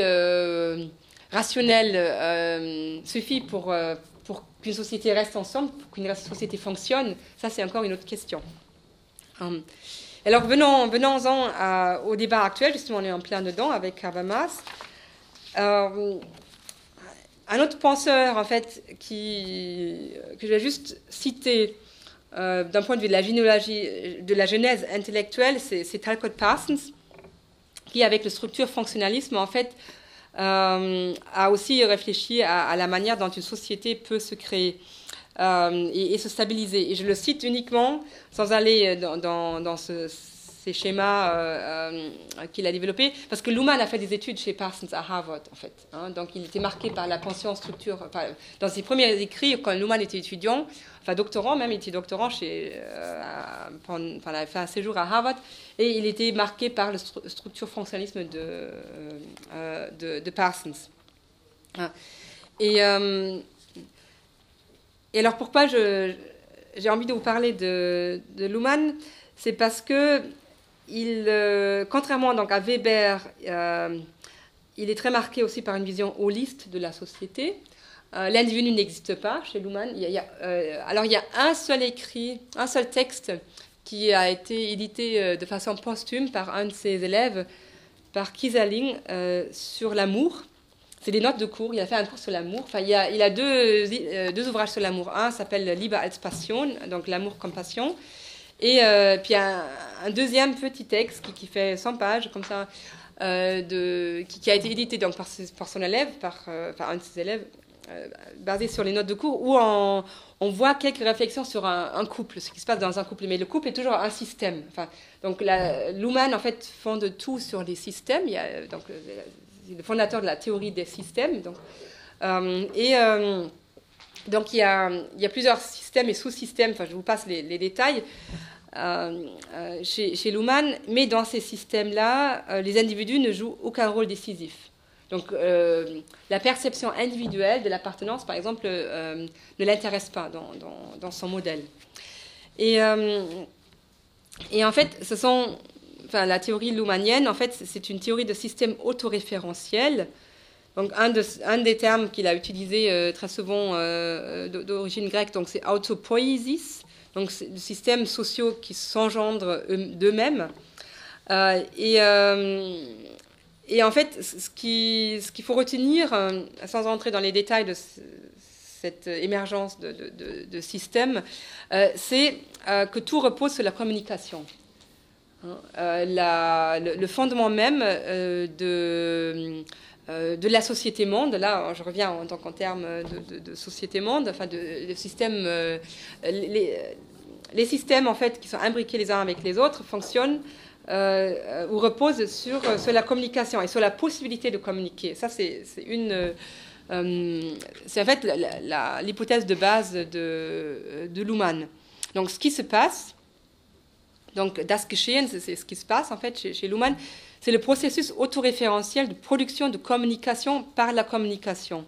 rationnel, suffit pour qu'une société reste ensemble, pour qu'une société fonctionne? Ça, c'est encore une autre question. Alors, venons-en au débat actuel. Justement, on est en plein dedans avec Habermas. Un autre penseur, en fait, que je vais juste citer... d'un point de vue de la généalogie, de la genèse intellectuelle, c'est Talcott Parsons, qui, avec le structure fonctionnalisme, en fait, a aussi réfléchi à la manière dont une société peut se créer et se stabiliser. Et je le cite uniquement, sans aller dans ces ces schémas qu'il a développés, parce que Luhmann a fait des études chez Parsons à Harvard, en fait. Hein, donc, il était marqué par la pensée en structure. Enfin, dans ses premiers écrits, quand Luhmann était étudiant, enfin doctorant même, il était doctorant il a fait un séjour à Harvard, et il était marqué par le structure fonctionnalisme de Parsons. Hein. Et alors, pourquoi j'ai envie de vous parler de Luhmann, c'est parce que, contrairement donc à Weber, il est très marqué aussi par une vision holiste de la société. L'individu n'existe pas chez Luhmann. Alors, il y a un seul texte qui a été édité de façon posthume par un de ses élèves, par Kieserling, sur l'amour. C'est des notes de cours. Il a fait un cours sur l'amour. Enfin, il a deux ouvrages sur l'amour. Un s'appelle Liebe als Passion, donc l'amour comme passion. Et puis un deuxième petit texte qui fait 100 pages, comme ça, qui a été édité donc, par son élève, par un de ses élèves, basé sur les notes de cours, où on voit quelques réflexions sur un couple, ce qui se passe dans un couple. Mais le couple est toujours un système. Enfin, donc Luhmann, en fait, fonde tout sur les systèmes. Il y a, donc, le fondateur de la théorie des systèmes. Donc, donc il y a plusieurs systèmes et sous-systèmes, enfin je vous passe les détails, chez Luhmann, mais dans ces systèmes-là, les individus ne jouent aucun rôle décisif. Donc la perception individuelle de l'appartenance, par exemple, ne l'intéresse pas dans son modèle. Et en fait, la théorie luhmannienne, en fait, c'est une théorie de système autoréférentiel. Donc, un des termes qu'il a utilisé très souvent d'origine grecque, donc c'est autopoiesis, donc c'est des systèmes sociaux qui s'engendrent d'eux-mêmes. Et en fait, ce qu'il faut retenir, sans entrer dans les détails de cette émergence de systèmes, c'est que tout repose sur la communication. Le fondement même de la société-monde, là je reviens en tant qu'en termes de société-monde, enfin de système, les systèmes en fait qui sont imbriqués les uns avec les autres fonctionnent ou reposent sur la communication et sur la possibilité de communiquer. Ça c'est en fait l'hypothèse de base de Luhmann. Donc ce qui se passe, donc das Geschehen, c'est ce qui se passe en fait chez Luhmann, c'est le processus autoréférentiel de production de communication par la communication.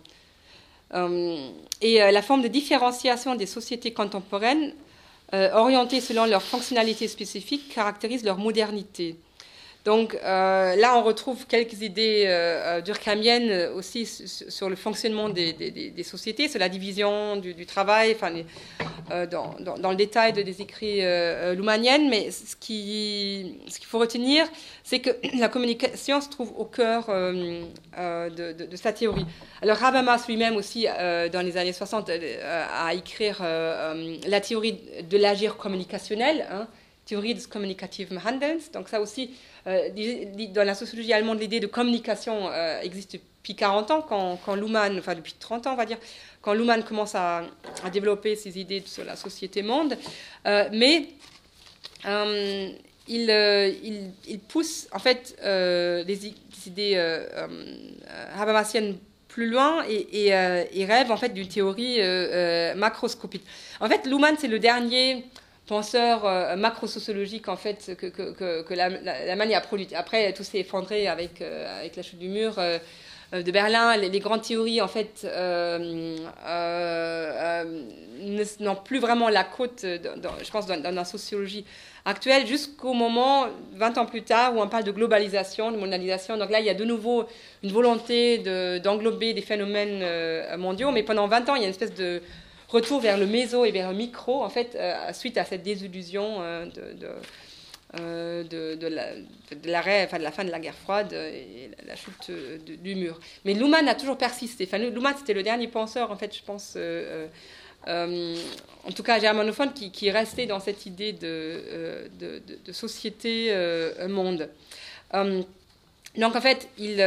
Et la forme de différenciation des sociétés contemporaines, orientées selon leur fonctionnalité spécifique, caractérise leur modernité. Donc là, on retrouve quelques idées durkheimiennes aussi sur le fonctionnement des sociétés, sur la division du travail, enfin, dans le détail des écrits luhmanniennes. Mais ce qu'il faut retenir, c'est que la communication se trouve au cœur de sa théorie. Alors Habermas lui-même aussi, dans les années 60, a écrit la théorie de l'agir communicationnel, hein, théorie des kommunikativen Handelns. Donc ça aussi, dans la sociologie allemande, l'idée de communication existe depuis 40 ans, quand Luhmann, enfin depuis 30 ans on va dire, quand Luhmann commence à développer ses idées sur la société-monde. Mais il pousse en fait les idées habermasiennes plus loin et rêve en fait d'une théorie macroscopique. En fait, Luhmann, c'est le dernier penseur macrosociologique en fait que l'Allemagne a produit. Après, tout s'est effondré avec la chute du mur de Berlin. Les grandes théories en fait n'ont plus vraiment la cote, je pense, dans la sociologie actuelle, jusqu'au moment, 20 ans plus tard, où on parle de globalisation, de mondialisation. Donc là, il y a de nouveau une volonté d'englober des phénomènes mondiaux, mais pendant 20 ans, il y a une espèce de retour vers le méso et vers le micro, en fait, suite à cette désillusion de la fin de la guerre froide et la chute du mur. Mais Luhmann a toujours persisté. Enfin, Luhmann, c'était le dernier penseur, en fait, je pense, en tout cas germanophone, qui est resté dans cette idée de société-monde. Donc, en fait, il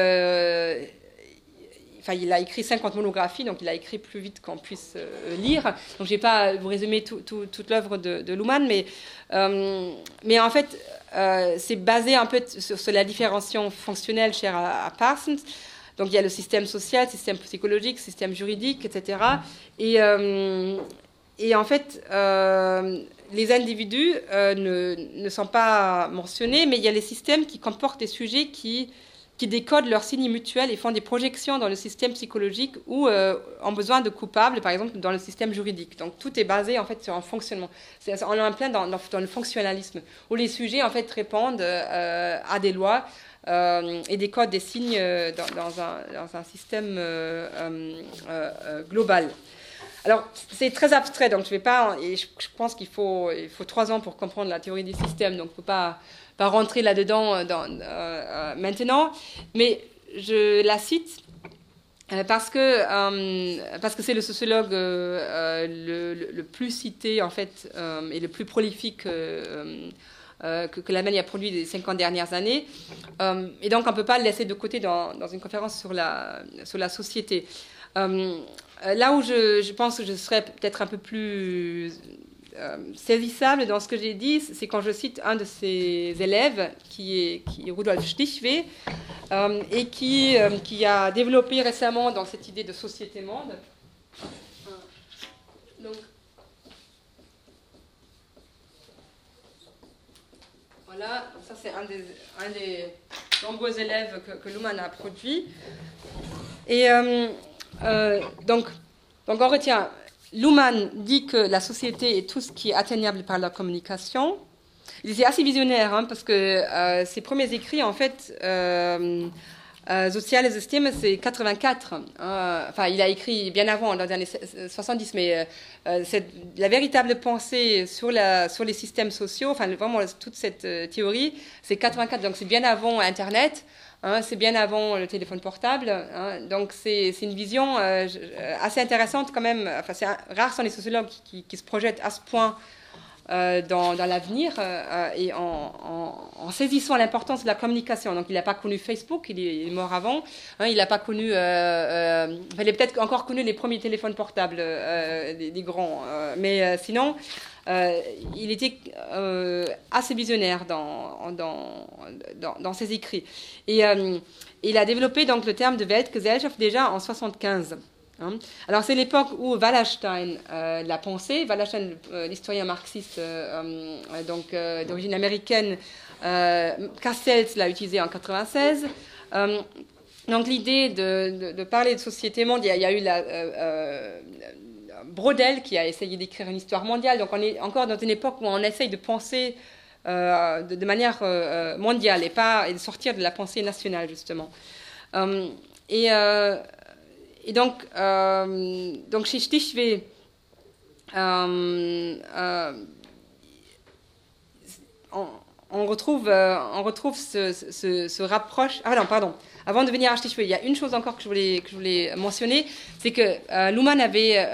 a écrit 50 monographies, donc il a écrit plus vite qu'on puisse lire. Donc je ne vais pas vous résumer toute l'œuvre de Luhmann, mais en fait, c'est basé un peu sur la différenciation fonctionnelle chère à Parsons. Donc il y a le système social, le système psychologique, le système juridique, etc. Et en fait, les individus ne sont pas mentionnés, mais il y a les systèmes qui comportent des sujets qui décodent leurs signes mutuels et font des projections dans le système psychologique ou ont besoin de coupables, par exemple, dans le système juridique. Donc tout est basé en fait sur un fonctionnement. On est en plein dans le fonctionnalisme, où les sujets en fait répondent à des lois et décodent des signes dans un système global. Alors, c'est très abstrait, donc je vais pas. Et je pense qu'il faut 3 ans pour comprendre la théorie des systèmes, donc il ne faut pas rentrer là-dedans maintenant. Mais je la cite parce que c'est le sociologue le plus cité, en fait, et le plus prolifique que l'Allemagne a produit les 50 dernières années. Et donc, on ne peut pas le laisser de côté dans une conférence sur la société. Là où je pense que je serais peut-être un peu plus saisissable dans ce que j'ai dit, c'est quand je cite un de ses élèves, qui est Rudolf Stichweh, et qui a développé récemment dans cette idée de société-monde. Donc, voilà, ça c'est un des nombreux élèves que Luhmann a produit. Et donc on retient, Luhmann dit que la société est tout ce qui est atteignable par la communication. Il était assez visionnaire, hein, parce que ses premiers écrits, en fait, Soziale Systeme, c'est 84. Enfin, il a écrit bien avant, dans les années 70, mais la véritable pensée sur les systèmes sociaux, enfin, vraiment toute cette théorie, c'est 84, donc c'est bien avant Internet. C'est bien avant le téléphone portable, donc c'est une vision assez intéressante quand même. Enfin, rares sont les sociologues qui se projettent à ce point dans l'avenir et en saisissant l'importance de la communication. Donc il n'a pas connu Facebook, il est mort avant. Il n'a pas connu, il a peut-être encore connu les premiers téléphones portables des grands, mais sinon. Il était assez visionnaire dans ses écrits. Et il a développé donc le terme de Weltgesellschaft déjà en 1975. Alors c'est l'époque où Wallerstein l'a pensé. Wallerstein, l'historien marxiste d'origine américaine, Castells l'a utilisé en 1996. Donc l'idée de parler de société-monde, il y a eu Brodel qui a essayé d'écrire une histoire mondiale. Donc on est encore dans une époque où on essaye de penser de manière mondiale et de sortir de la pensée nationale, justement. Et donc chez Stichweh, on retrouve ce rapproche. Ah non, pardon. Avant de venir à Stichweh, il y a une chose encore que je voulais mentionner, c'est que Luhmann avait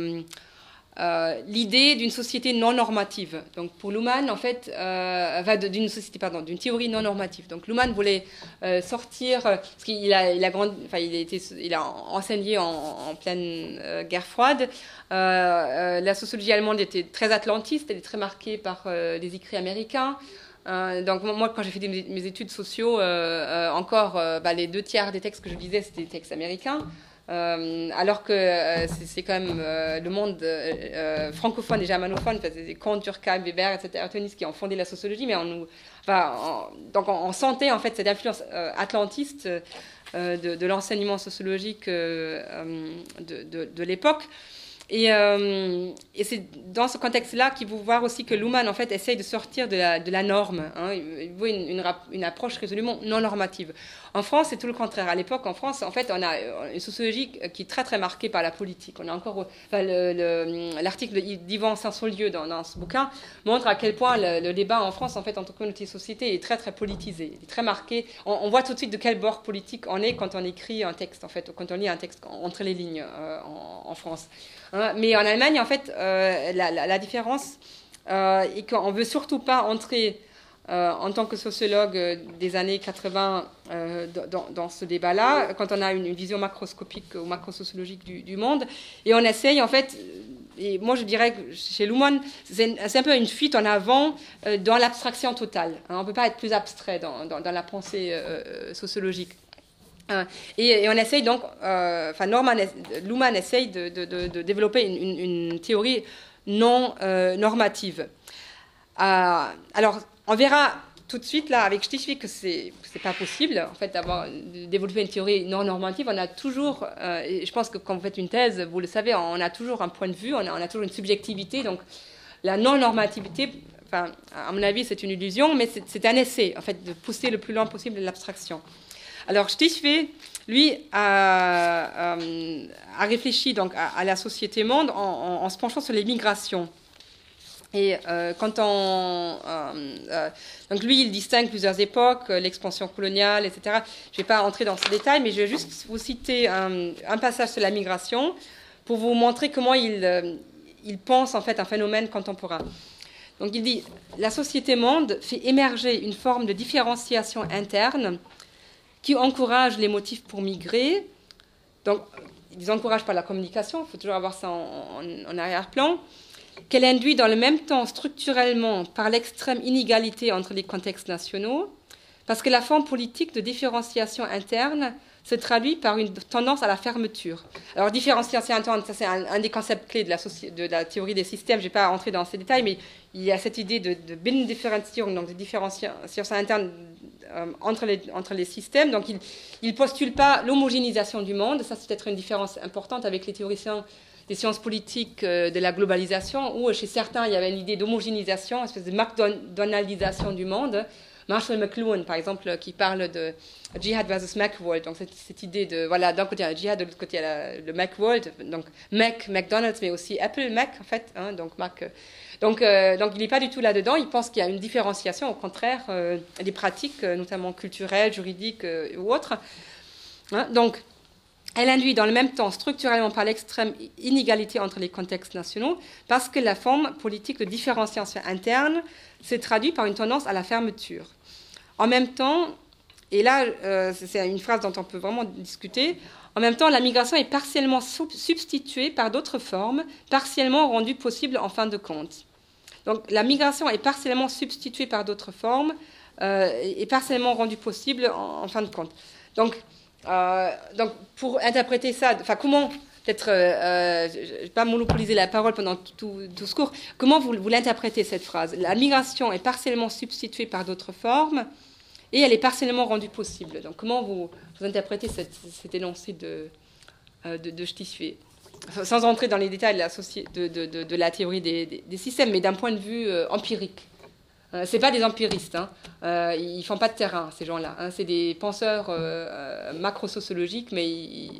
l'idée d'une société non normative. Donc pour Luhmann, en fait, d'une théorie non normative. Donc Luhmann voulait sortir, parce qu'il a enseigné en pleine guerre froide. La sociologie allemande était très atlantiste, elle est très marquée par les écrits américains. Donc moi, quand j'ai fait mes études sociaux, les 2 tiers des textes que je lisais, c'était des textes américains. Alors que c'est quand même le monde francophone et germanophone, c'est Kant, Durkheim, Weber, etc., Artenis qui ont fondé la sociologie, mais donc on sentait en fait cette influence atlantiste de l'enseignement sociologique de l'époque. Et c'est dans ce contexte-là qu'il faut voir aussi que Luhmann en fait essaye de sortir de la norme. Il veut une approche résolument non normative. En France, c'est tout le contraire. À l'époque, en France, en fait, on a une sociologie qui est très très marquée par la politique. On a encore l'article d'Yvan Saint-Saulieu dans ce bouquin montre à quel point le débat en France, en fait, entre communauté et société, est très très politisé, il est très marqué. On voit tout de suite de quel bord politique on est quand on écrit un texte, en fait, quand on lit un texte entre les lignes en France. Mais en Allemagne, en fait, la différence est qu'on ne veut surtout pas entrer en tant que sociologue des années 80 dans ce débat-là, quand on a une vision macroscopique ou macrosociologique du monde, et on essaye en fait et moi je dirais que chez Luhmann, c'est un peu une fuite en avant dans l'abstraction totale. Hein. On ne peut pas être plus abstrait dans la pensée sociologique. Et on essaye donc, Luhmann essaye de développer une théorie non normative. Alors, on verra tout de suite là avec Stichweg que c'est pas possible en fait de développer une théorie non normative. On a toujours, et je pense que quand vous faites une thèse, vous le savez, on a toujours un point de vue, on a toujours une subjectivité. Donc la non normativité, enfin, à mon avis, c'est une illusion, mais c'est un essai en fait de pousser le plus loin possible l'abstraction. Alors Stichweg, lui, a réfléchi donc à la société monde en se penchant sur les migrations. Et donc lui, il distingue plusieurs époques, l'expansion coloniale, etc. Je ne vais pas entrer dans ces détails, mais je vais juste vous citer un passage sur la migration pour vous montrer comment il pense en fait un phénomène contemporain. Donc il dit « La société monde fait émerger une forme de différenciation interne qui encourage les motifs pour migrer. » Donc, ils encouragent par la communication, il faut toujours avoir ça en arrière-plan. Qu'elle induit dans le même temps structurellement par l'extrême inégalité entre les contextes nationaux, parce que la forme politique de différenciation interne se traduit par une tendance à la fermeture. Alors, différenciation interne, ça c'est un des concepts clés de la théorie des systèmes. Je ne vais pas rentrer dans ces détails, mais il y a cette idée de Binnendifferenzierung, donc de différenciation interne entre les systèmes. Donc, il ne postule pas l'homogénéisation du monde. Ça, c'est peut-être une différence importante avec les théoriciens des sciences politiques de la globalisation, où chez certains, il y avait une idée d'homogénéisation, une espèce de McDonaldisation du monde. Marshall McLuhan, par exemple, qui parle de Jihad versus Macworld. Donc, cette idée de, voilà, d'un côté, il y a le Jihad, de l'autre côté, il y a le Macworld. Donc, McDonald's, mais aussi Apple, Mac, en fait. Hein, donc, il n'est pas du tout là-dedans. Il pense qu'il y a une différenciation, au contraire, des pratiques, notamment culturelles, juridiques ou autres. Hein, donc, elle induit dans le même temps structurellement par l'extrême inégalité entre les contextes nationaux, parce que la forme politique de différenciation interne se traduit par une tendance à la fermeture. En même temps, et là, c'est une phrase dont on peut vraiment discuter, en même temps, la migration est partiellement substituée par d'autres formes, partiellement rendues possibles en fin de compte. Donc, la migration est partiellement substituée par d'autres formes et partiellement rendue possible en fin de compte. Donc, pour interpréter ça, enfin, comment, peut-être, je ne vais pas monopoliser la parole pendant tout ce cours, comment vous l'interprétez, cette phrase? La migration est partiellement substituée par d'autres formes et elle est partiellement rendue possible. Donc, comment vous interprétez cet énoncé de Stichweg? Sans entrer dans les détails de la théorie des systèmes, mais d'un point de vue empirique. Ce ne sont pas des empiristes, hein. Ils ne font pas de terrain, ces gens-là. Hein. C'est des penseurs macro-sociologiques, mais ils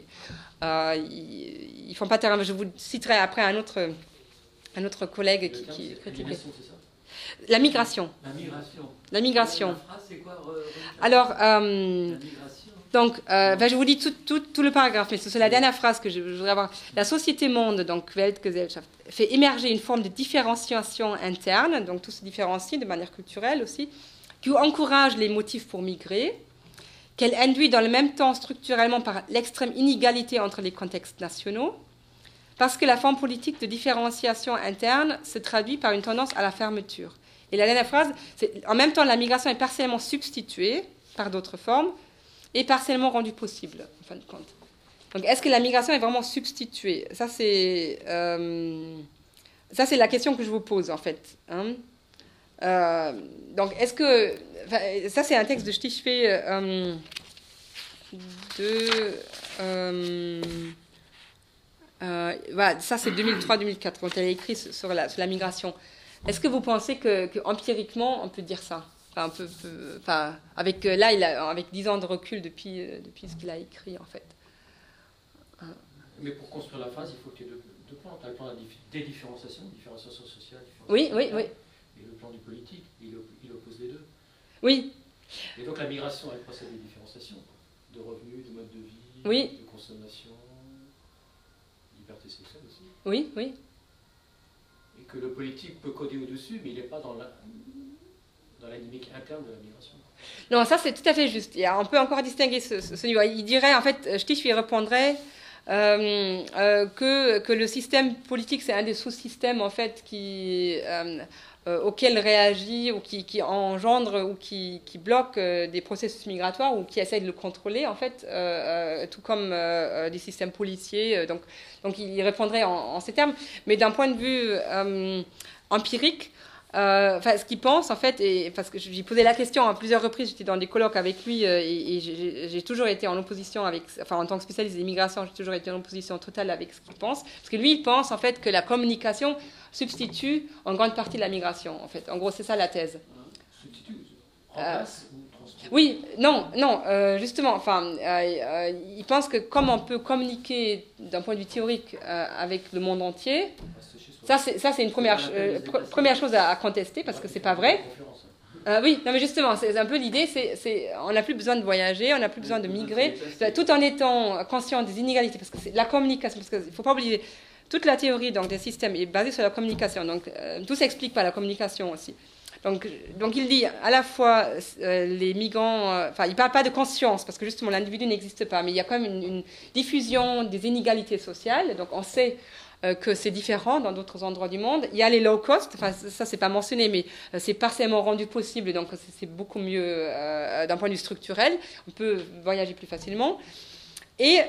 ne font pas de terrain. Je vous citerai après un autre collègue qui critique. La migration. La migration. La phrase, c'est quoi, alors, la migration. Donc, je vous dis tout le paragraphe, mais c'est la dernière phrase que je voudrais avoir. La société monde, donc Weltgesellschaft, fait émerger une forme de différenciation interne, donc tout se différencie de manière culturelle aussi, qui encourage les motifs pour migrer, qu'elle induit dans le même temps structurellement par l'extrême inégalité entre les contextes nationaux, parce que la forme politique de différenciation interne se traduit par une tendance à la fermeture. Et la dernière phrase, c'est en même temps la migration est partiellement substituée par d'autres formes, et partiellement rendue possible, en fin de compte. Donc, est-ce que la migration est vraiment substituée? Ça, c'est la question que je vous pose, en fait. Hein. Donc, est-ce que... ça, c'est un texte de Stichweg voilà, ça, c'est 2003-2004, quand elle a écrit sur la migration. Est-ce que vous pensez que empiriquement, on peut dire ça? Avec 10 ans de recul depuis ce qu'il a écrit, en fait. Mais pour construire la phrase, il faut que tu aies deux plans. Tu as le plan de la différenciation sociale, Oui. Et le plan du politique, il oppose les deux. Oui. Et donc la migration, elle procède des différenciations de revenus, de mode de vie, oui. de consommation, liberté sexuelle aussi. Oui. Et que le politique peut coder au-dessus, mais il n'est pas dans la dynamique interne de la migration. Non, ça c'est tout à fait juste. On peut encore distinguer ce niveau. Il dirait, en fait, Stichweg répondrait, que le système politique, c'est un des sous-systèmes en fait auquel réagit ou qui engendre ou qui bloque des processus migratoires ou qui essaye de le contrôler en fait, tout comme des systèmes policiers. Donc il répondrait en ces termes. Mais d'un point de vue empirique, ce qu'il pense en fait, et parce que j'ai posé la question à plusieurs reprises, j'étais dans des colloques avec lui et j'ai toujours été en opposition en tant que spécialiste des migrations, j'ai toujours été en opposition totale avec ce qu'il pense, parce que lui il pense en fait que la communication substitue en grande partie la migration en fait. En gros c'est ça la thèse. Substitut, remplace ou transforme? Oui, non, justement, il pense que comme on peut communiquer d'un point de vue théorique avec le monde entier, ça c'est une première chose à contester parce que c'est pas vrai. Oui, non mais justement, c'est un peu l'idée, on n'a plus besoin de voyager, on n'a plus besoin de migrer, tout en étant conscient des inégalités, parce que c'est la communication, parce qu'il ne faut pas oublier, toute la théorie donc, des systèmes est basée sur la communication, donc tout s'explique par la communication aussi. Donc il dit à la fois les migrants, il ne parle pas de conscience, parce que justement l'individu n'existe pas, mais il y a quand même une diffusion des inégalités sociales, donc on sait que c'est différent dans d'autres endroits du monde. Il y a les low cost, ça c'est pas mentionné, mais c'est partiellement rendu possible, donc c'est beaucoup mieux d'un point de vue structurel. On peut voyager plus facilement. Et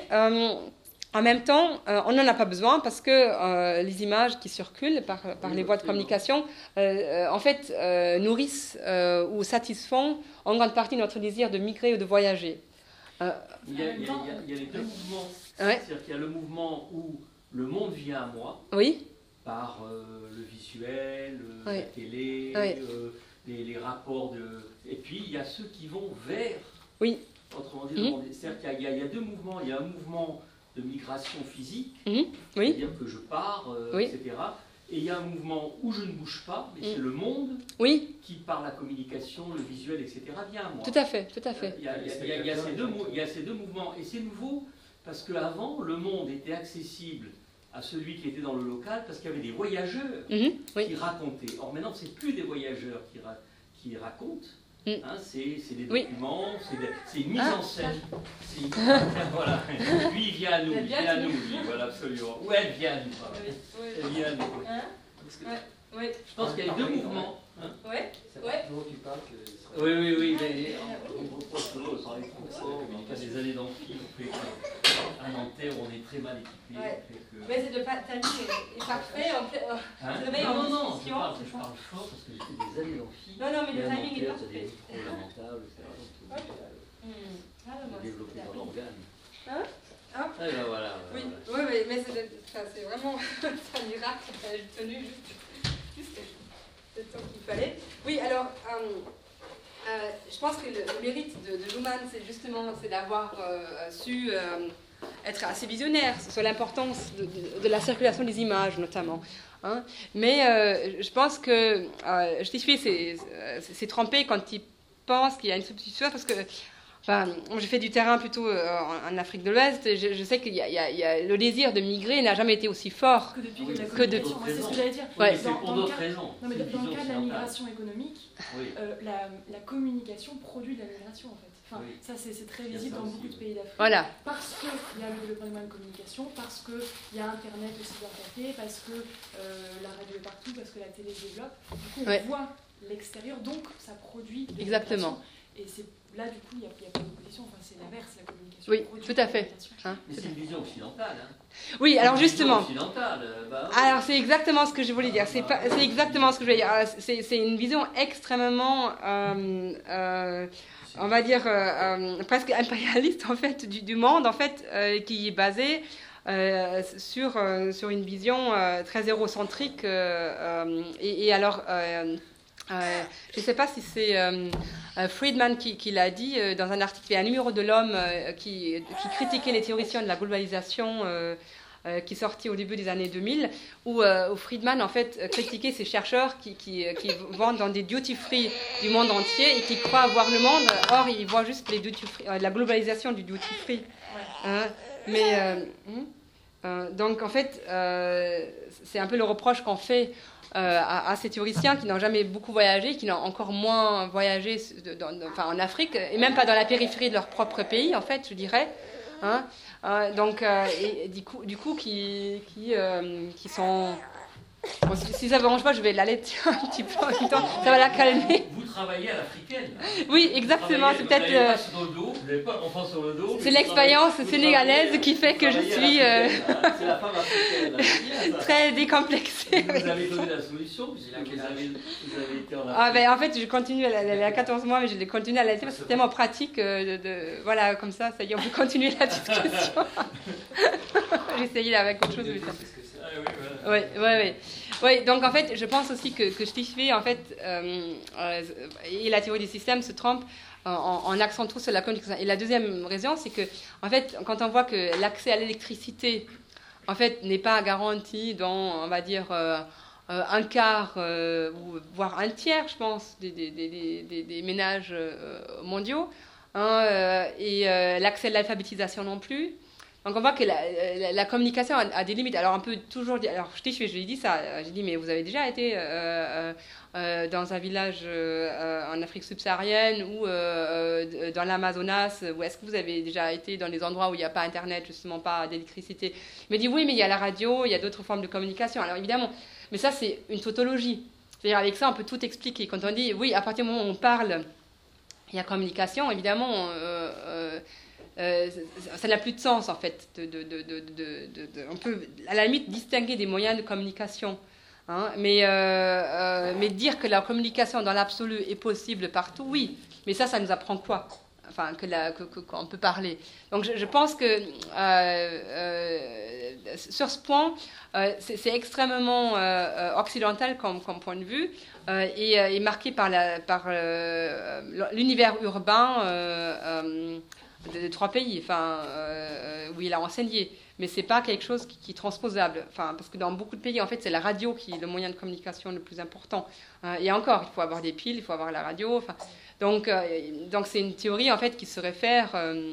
en même temps, on n'en a pas besoin parce que les images qui circulent par les voies de communication, en fait, nourrissent ou satisfont en grande partie notre désir de migrer ou de voyager. Il y a les deux mouvements. Ouais. C'est-à-dire qu'il y a le mouvement où le monde vient à moi, oui, par le visuel, oui, la télé, oui, les rapports de... Et puis il y a ceux qui vont vers, oui, autrement dit, le monde. C'est-à-dire qu'il y a deux mouvements. Il y a un mouvement de migration physique, oui, c'est-à-dire que je pars, oui, etc. Et il y a un mouvement où je ne bouge pas, mais c'est le monde oui, qui, par la communication, le visuel, etc., vient à moi. tout à fait, tout à fait. Il y a ces deux mouvements. Et c'est nouveau, parce qu'avant, le monde était accessible à celui qui était dans le local, parce qu'il y avait des voyageurs Oui. qui racontaient. Or maintenant, ce n'est plus des voyageurs qui racontent, hein, c'est des Oui. documents, c'est une mise en scène. Voilà. Lui, il vient à nous, lui, voilà, absolument. Ou elle vient à nous. Voilà. Elle vient à nous. Oui. Je pense qu'il y a deux mouvements. Hein. Ouais. C'est pas toujours tu parles que... Oui, mais on reproche toujours le travail français, on fait des années d'amphi, on fait à Nanterre, on est très mal équipé. Ouais. Que... Mais le timing est parfait. Non, je parle fort parce que j'ai fait des années d'amphi. Non, mais le timing est parfait. parfait. Il y a des micros lamentables, etc. Donc, développer dans l'organe. Hein? Et ben voilà. Oui, mais c'est vraiment un miracle. J'ai tenu juste le temps qu'il fallait. Oui, alors, je pense que le mérite de Luhmann, c'est d'avoir su être assez visionnaire sur l'importance de la circulation des images, notamment. Hein. Mais je pense que Stiefel s'est trompé quand il pense qu'il y a une substitution, parce que j'ai fait du terrain plutôt en Afrique de l'Ouest. Je sais qu'il y a le désir de migrer n'a jamais été aussi fort que depuis. C'est ce que j'allais dire. Oui, c'est pour d'autres raisons. Non, mais dans le cas de la migration économique, la communication produit de la migration en fait. Enfin, ça c'est très visible dans beaucoup de pays d'Afrique. Voilà. Parce qu'il y a le développement de communication, parce qu'il y a Internet aussi dans le café, parce que la radio est partout, parce que la télé se développe. Du coup, on voit l'extérieur, donc ça produit de exactement. Et c'est là, du coup, il n'y a pas d'opposition, enfin, c'est l'inverse, la communication. Oui, tout à fait. Hein, mais c'est une vision occidentale. Hein. Oui, alors justement. Alors c'est exactement ce que je voulais dire. C'est exactement ce que je voulais dire. C'est une vision extrêmement, on va dire, presque impérialiste en fait du monde en fait, qui est basée sur une vision très eurocentrique. Et alors. Je ne sais pas si c'est Friedman qui l'a dit dans un article, il y a un numéro de l'Homme qui critiquait les théoriciens de la globalisation qui est sorti au début des années 2000, où Friedman en fait critiquait ces chercheurs qui vendent dans des duty-free du monde entier et qui croient voir le monde, or ils voient juste les duty-free, la globalisation du duty-free. Donc en fait, c'est un peu le reproche qu'on fait à ces théoriciens qui n'ont jamais beaucoup voyagé, qui n'ont encore moins voyagé en Afrique, et même pas dans la périphérie de leur propre pays, en fait, je dirais. Hein, donc, et du coup qui sont... Bon, si ça ne dérange pas, je vais l'allaiter un petit peu en même temps, ça va la calmer. Vous travaillez à l'africaine. Oui, exactement, c'est peut-être... Vous n'avez pas l'enfant sur le dos. C'est l'expérience sénégalaise qui fait que je suis c'est la femme africaine, très décomplexée. Vous avez donné la solution, puisque vous avez été en Afrique. Ah ben, en fait, je continue, elle a 14 mois, mais je l'ai continué à l'allaiter parce que c'est tellement pratique. Voilà, comme ça y est, on peut continuer la discussion. J'ai essayé avec autre chose. Oui, donc en fait, je pense aussi que Stichweh, en fait, et la théorie des systèmes se trompe en accent trop sur la communication. Et la deuxième raison, c'est que, en fait, quand on voit que l'accès à l'électricité, en fait, n'est pas garanti dans, on va dire, un quart, ou voire un tiers, je pense, des ménages mondiaux, hein, et l'accès à l'alphabétisation non plus. Donc on voit que la communication a des limites. Alors on peut toujours dire, alors je lui ai dit ça, j'ai dit mais vous avez déjà été dans un village en Afrique subsaharienne ou dans l'Amazonas, ou est-ce que vous avez déjà été dans des endroits où il n'y a pas internet, justement pas d'électricité? Il me dit oui mais il y a la radio, il y a d'autres formes de communication. Alors évidemment, mais ça c'est une tautologie. C'est-à-dire avec ça on peut tout expliquer. Quand on dit oui à partir du moment où on parle, il y a communication, évidemment... ça n'a plus de sens en fait. On peut à la limite distinguer des moyens de communication, hein, mais dire que la communication dans l'absolu est possible partout, oui, mais ça nous apprend quoi? Enfin, qu'on peut parler. Donc je pense que sur ce point, c'est extrêmement occidental comme point de vue et marqué par l'univers urbain de 3 pays, enfin, où il a enseigné, mais c'est pas quelque chose qui est transposable, enfin, parce que dans beaucoup de pays, en fait, c'est la radio qui est le moyen de communication le plus important. Et encore, il faut avoir des piles, il faut avoir la radio, enfin, donc c'est une théorie en fait qui se réfère,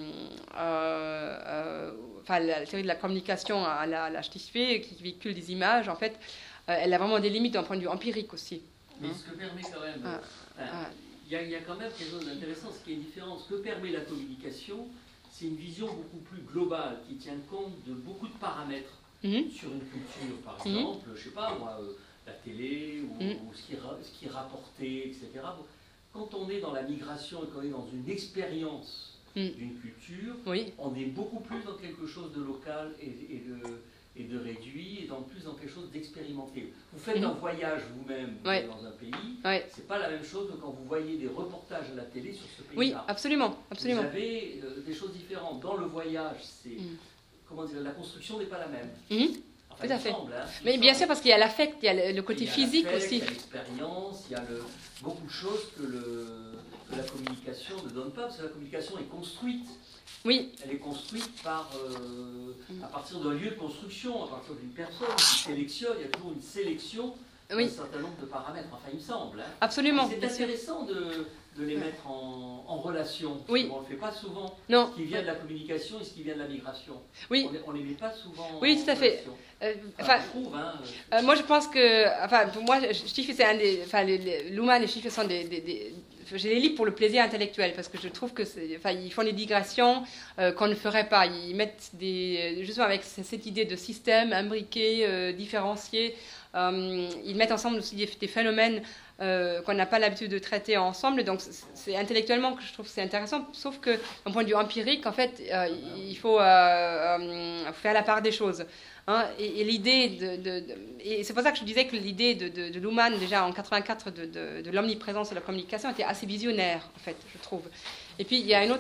enfin, la théorie de la communication à la Stichweh, qui véhicule des images, en fait, elle a vraiment des limites d'un point de vue empirique aussi. Mais ce que permet quand même. Il y a quand même quelque chose d'intéressant, ce qui est différent. Ce que permet la communication, c'est une vision beaucoup plus globale, qui tient compte de beaucoup de paramètres sur une culture. Par exemple, je ne sais pas moi, la télé, ou ce qui est rapporté, etc. Quand on est dans la migration et qu'on est dans une expérience d'une culture, on est beaucoup plus dans quelque chose de local et de réduit, et plus dans quelque chose d'expérimenté. Vous faites un voyage vous-même dans un pays, c'est pas la même chose que quand vous voyez des reportages à la télé sur ce pays-là. Oui, absolument. Vous avez des choses différentes. Dans le voyage, c'est comment dire, la construction n'est pas la même. Enfin, tout à fait. Semble, hein, mais bien sûr, parce qu'il y a l'affect, il y a le côté physique aussi. Il y a l'expérience, il y a beaucoup de choses que la communication ne donne pas, parce que la communication est construite. Oui. Elle est construite à partir d'un lieu de construction, à partir d'une personne qui sélectionne. Il y a toujours une sélection d'un certain nombre de paramètres. Enfin, il me semble. Hein. Absolument. C'est intéressant de les mettre en relation. Parce on ne le fait pas souvent. Non. Ce qui vient de la communication et ce qui vient de la migration. Oui. On ne les met pas souvent en tout à fait. je trouve, hein, moi, je pense que... Enfin, pour moi, Stichweh, c'est un des... Enfin, Luhmann et Stichweh sont des je les lis pour le plaisir intellectuel, parce que je trouve que ils font des digressions qu'on ne ferait pas. Ils mettent justement avec cette idée de système imbriqué, différencié, ils mettent ensemble aussi des phénomènes qu'on n'a pas l'habitude de traiter ensemble. Donc c'est intellectuellement que je trouve que c'est intéressant, sauf que d'un point de vue empirique, en fait, il faut faire la part des choses. Hein, et l'idée et c'est pour ça que je disais que l'idée de Luhmann déjà en 84 de l'omniprésence de la communication était assez visionnaire en fait, je trouve. Et puis il y a un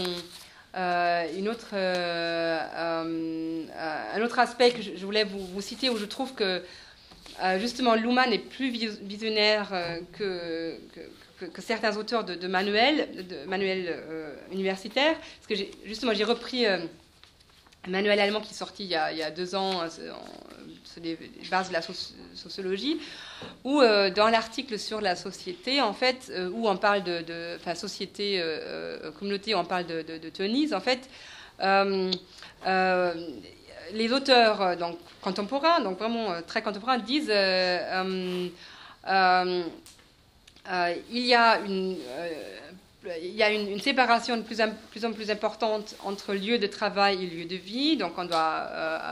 autre aspect que je voulais vous citer, où je trouve que justement Luhmann est plus visionnaire que certains auteurs de manuels universitaires, parce que j'ai repris un manuel allemand qui est sorti il y a 2 ans sur les bases de la sociologie, où dans l'article sur la société, en fait, où on parle société, communauté, où on parle de Tönnies, en fait, les auteurs donc, contemporains, donc vraiment très contemporains, disent il y a il y a une séparation de plus en plus importante entre lieu de travail et lieu de vie. Donc, on doit,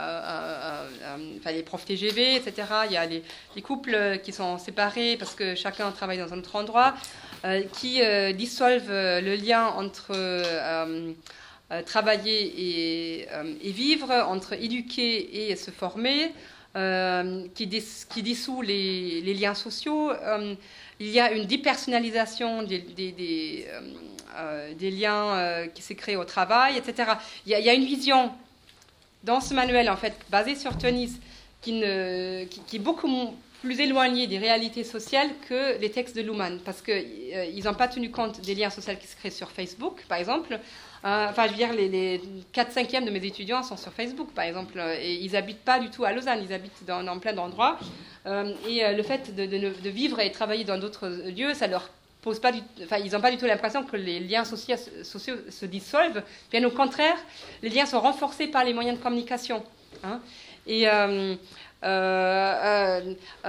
les profs TGV, etc. Il y a les couples qui sont séparés parce que chacun travaille dans un autre endroit, qui dissolvent le lien entre travailler et vivre, entre éduquer et se former, qui dissout les liens sociaux. Il y a une dépersonnalisation des liens qui s'est créé au travail, etc. Il y a une vision dans ce manuel, en fait, basé sur Tönnies, qui est beaucoup plus éloignée des réalités sociales que les textes de Luhmann, parce qu'ils n'ont pas tenu compte des liens sociaux qui se créent sur Facebook, par exemple. Je veux dire, les 4/5e de mes étudiants sont sur Facebook, par exemple, et ils n'habitent pas du tout à Lausanne, ils habitent dans plein d'endroits. Et le fait de vivre et travailler dans d'autres lieux, ça leur pose pas ils n'ont pas du tout l'impression que les liens sociaux se dissolvent. Bien au contraire, les liens sont renforcés par les moyens de communication. Hein. Et là,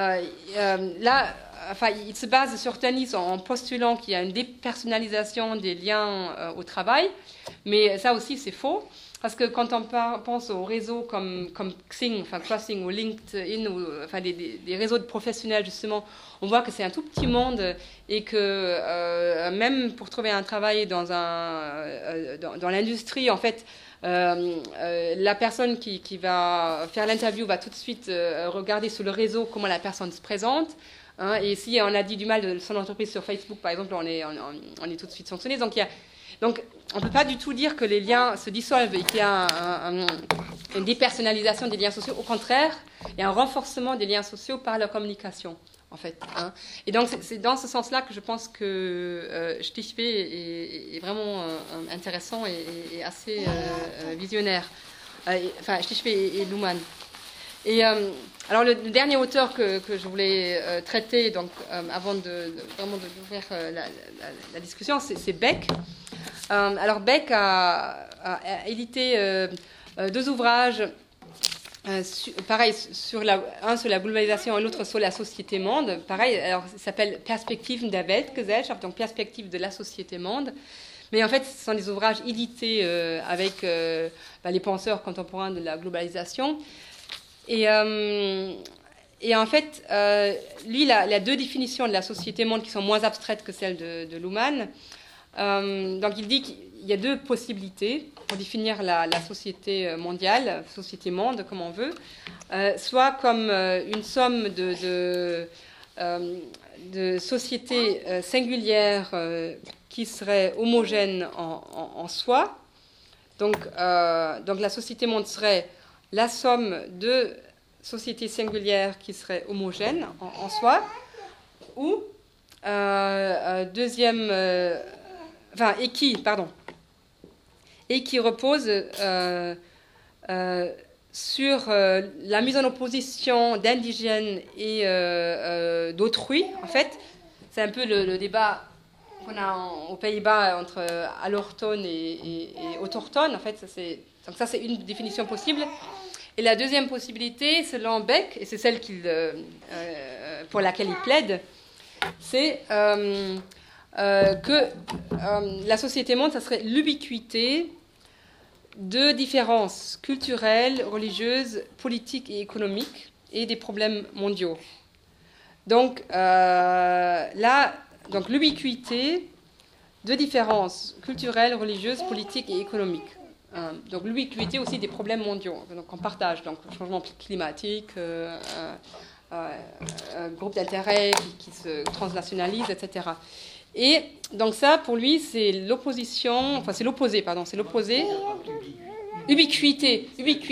il se base sur Tönnies en postulant qu'il y a une dépersonnalisation des liens au travail, mais ça aussi c'est faux, parce que quand on pense aux réseaux comme Xing, Crossing ou LinkedIn, ou des réseaux de professionnels justement, on voit que c'est un tout petit monde et que même pour trouver un travail dans l'industrie, en fait, la personne qui va faire l'interview va tout de suite regarder sur le réseau comment la personne se présente. Hein, et si on a dit du mal de son entreprise sur Facebook, par exemple, on est tout de suite sanctionné. Donc, on ne peut pas du tout dire que les liens se dissolvent et qu'il y a une dépersonnalisation des liens sociaux. Au contraire, il y a un renforcement des liens sociaux par la communication, en fait. Hein. Et donc, c'est dans ce sens-là que je pense que Stichweh est vraiment intéressant et assez visionnaire. Stichweh et Luhmann. Et alors le dernier auteur que je voulais traiter, donc avant vraiment d'ouvrir la discussion, c'est Beck. Alors Beck a édité 2 ouvrages, pareil, un sur la globalisation et l'autre sur la société-monde. Pareil, alors ça s'appelle Perspektiven der Weltgesellschaft, donc perspective de la société-monde. Mais en fait, ce sont des ouvrages édités avec les penseurs contemporains de la globalisation. Et en fait, lui, il a 2 définitions de la société-monde qui sont moins abstraites que celles de Luhmann. Donc, il dit qu'il y a 2 possibilités pour définir la société mondiale, société-monde, comme on veut, soit comme une somme de sociétés singulières qui seraient homogènes en soi. Donc, la société-monde serait la somme de sociétés singulières qui seraient homogènes en soi, ou et qui repose sur la mise en opposition d'indigènes et d'autrui. En fait, c'est un peu le débat qu'on a aux Pays-Bas entre allochtones et autochtones. En fait, donc ça, c'est une définition possible. Et la deuxième possibilité, selon Beck, et c'est celle pour laquelle il plaide, c'est que la société-monde, ça serait l'ubiquité de différences culturelles, religieuses, politiques et économiques et des problèmes mondiaux. Donc donc l'ubiquité de différences culturelles, religieuses, politiques et économiques. Donc l'ubiquité aussi des problèmes mondiaux, donc on partage, donc le changement climatique, groupe d'intérêt qui se transnationalise, etc. Et donc ça, pour lui, c'est l'opposition, enfin c'est l'opposé. Ubiquité.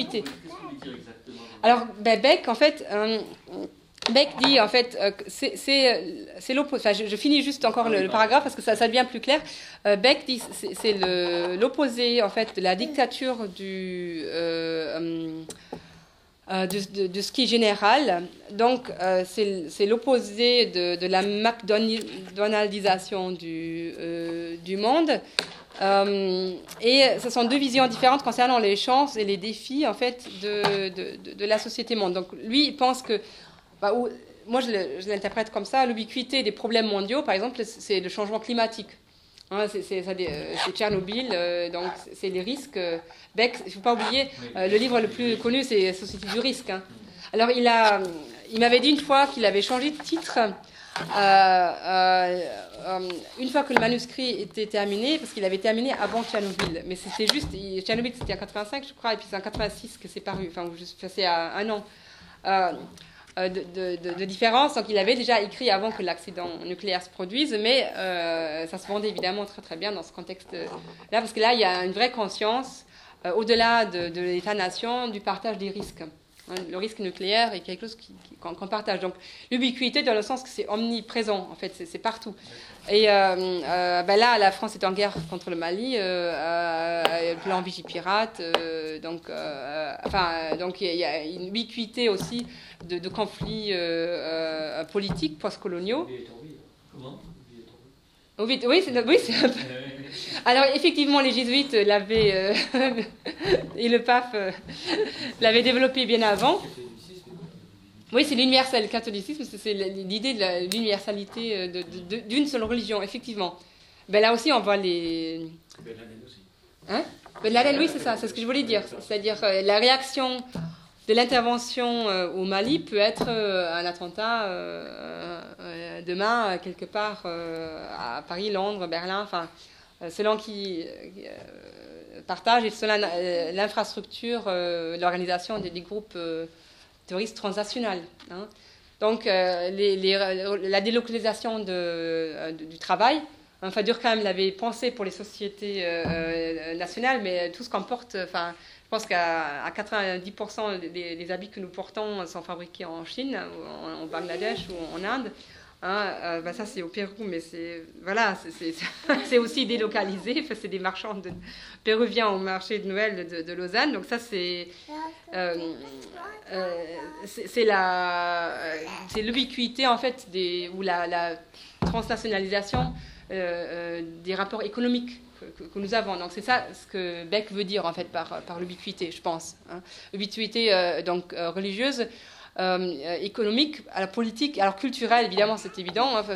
Alors Beck, en fait, Beck dit, en fait, c'est l'opposé. Enfin, je finis juste encore le paragraphe parce que ça devient plus clair. Beck dit c'est l'opposé, en fait, de la dictature de ce qui est général. Donc, c'est l'opposé de la McDonaldisation du monde. Et ce sont 2 visions différentes concernant les chances et les défis, en fait, de la société-monde. Donc, lui, il pense que moi, je l'interprète comme ça. L'ubiquité des problèmes mondiaux, par exemple, c'est le changement climatique. Hein, c'est Tchernobyl, donc c'est les risques. Beck, il ne faut pas oublier, le livre le plus connu, c'est Société du risque. Hein. Alors, il m'avait dit une fois qu'il avait changé de titre une fois que le manuscrit était terminé, parce qu'il avait terminé avant Tchernobyl. Mais c'était juste, Tchernobyl c'était en 85, je crois, et puis c'est en 86 que c'est paru, enfin, c'est à un an. De différence. Donc, il avait déjà écrit avant que l'accident nucléaire se produise, mais ça se vendait évidemment très très bien dans ce contexte-là, parce que là, il y a une vraie conscience, au-delà de l'État-nation, du partage des risques. Le risque nucléaire est quelque chose qu'on partage. Donc, l'ubiquité dans le sens que c'est omniprésent, en fait, c'est partout. Et là, la France est en guerre contre le Mali, le plan Vigipirate, donc il y a une ubiquité aussi de conflits politiques post-coloniaux. Comment ? Oui, c'est un peu... Alors, effectivement, les jésuites l'avaient, et le pape l'avait développé bien avant. Oui, c'est l'universel. Le catholicisme, c'est l'idée de l'universalité d'une seule religion, effectivement. Ben, là aussi, on voit les... Ben Laden aussi. Hein ? Ben Laden, oui, c'est ça, c'est ce que je voulais dire. C'est-à-dire, la réaction de l'intervention au Mali peut être un attentat demain, quelque part, à Paris, Londres, Berlin, enfin, selon qui partage et selon l'infrastructure, l'organisation des groupes terroristes transnationaux. Hein. Donc, la délocalisation du travail, enfin, Durkheim l'avait pensé pour les sociétés nationales, mais tout ce qu'on porte, enfin, je pense qu'à 90% des habits que nous portons sont fabriqués en Chine, en Bangladesh ou en Inde. Hein, ça c'est au Pérou, mais c'est aussi délocalisé. Enfin, c'est des marchands péruviens au marché de Noël de Lausanne. Donc ça c'est l'ubiquité en fait ou la transnationalisation des rapports économiques que nous avons. Donc c'est ça ce que Beck veut dire en fait par l'ubiquité, je pense. Hein. Ubiquité religieuse, économique, alors politique, alors culturelle, évidemment, c'est évident. Hein.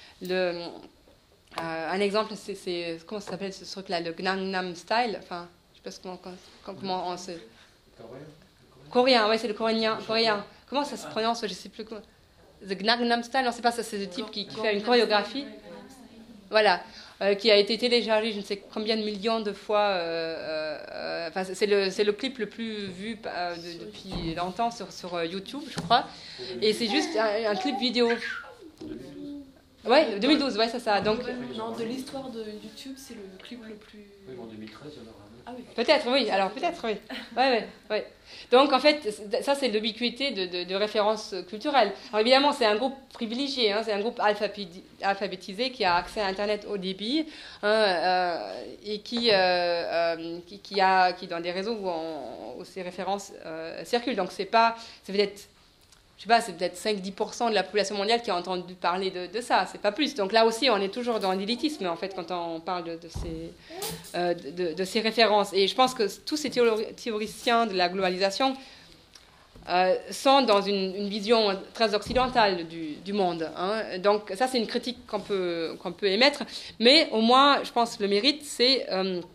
Un exemple, c'est comment ça s'appelle ce truc-là, le Gangnam Style. Enfin, je sais pas comment on se... Coréen, ouais, c'est le coréen. Comment ça se prononce? Je sais plus quoi. The Gangnam Style, non, c'est pas ça, c'est le type qui fait une chorégraphie. Voilà. Qui a été téléchargé je ne sais combien de millions de fois. C'est le clip le plus vu depuis longtemps sur YouTube, je crois. Et c'est juste un clip vidéo. Ouais, 2012, ouais, c'est ça. Donc, non, de l'histoire de YouTube, c'est le clip le plus... Oui, en 2013, il y en aura. Ah oui. Peut-être, oui. Alors, peut-être, oui. Ouais. Donc, en fait, ça, c'est l'ubiquité de références culturelles. Alors, évidemment, c'est un groupe privilégié. Hein, c'est un groupe alphabétisé qui a accès à Internet haut débit et qui dans des réseaux où ces références circulent. Donc, c'est peut-être... Je sais pas, c'est peut-être 5-10% de la population mondiale qui a entendu parler de ça, c'est pas plus. Donc là aussi, on est toujours dans l'élitisme, en fait, quand on parle de ces références. Et je pense que tous ces théoriciens de la globalisation sont dans une vision très occidentale du monde. Hein. Donc ça, c'est une critique qu'on peut émettre. Mais au moins, je pense que le mérite, c'est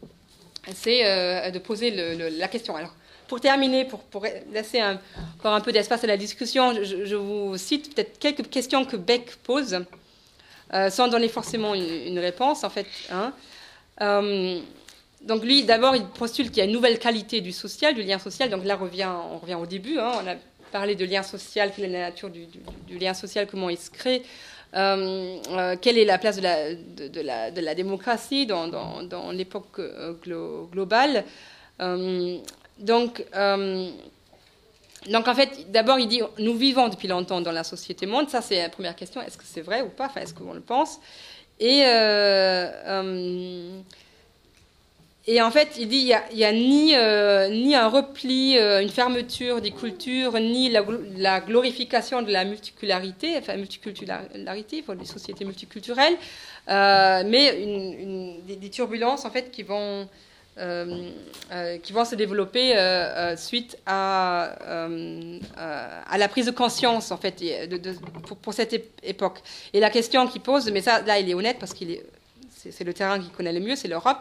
de poser la question. Alors, pour terminer, pour laisser encore un peu d'espace à la discussion, je vous cite peut-être quelques questions que Beck pose, sans donner forcément une réponse, en fait. Hein. Donc lui, d'abord, il postule qu'il y a une nouvelle qualité du social, du lien social. Donc là, on revient au début. Hein. On a parlé de lien social, quelle est la nature du lien social, comment il se crée, quelle est la place de la démocratie dans l'époque globale. Donc, en fait, d'abord, il dit nous vivons depuis longtemps dans la société monde. Ça, c'est la première question. Est-ce que c'est vrai ou pas? Enfin, est-ce qu'on le pense? Et en fait, il dit il y a ni un repli, une fermeture des cultures, ni la glorification de la multicularité, enfin multiculturalité, des sociétés multiculturelles, mais des turbulences en fait qui vont se développer suite à la prise de conscience en fait pour cette époque. Et la question qu'il pose, mais ça là il est honnête parce qu'il est c'est le terrain qu'il connaît le mieux, c'est l'Europe.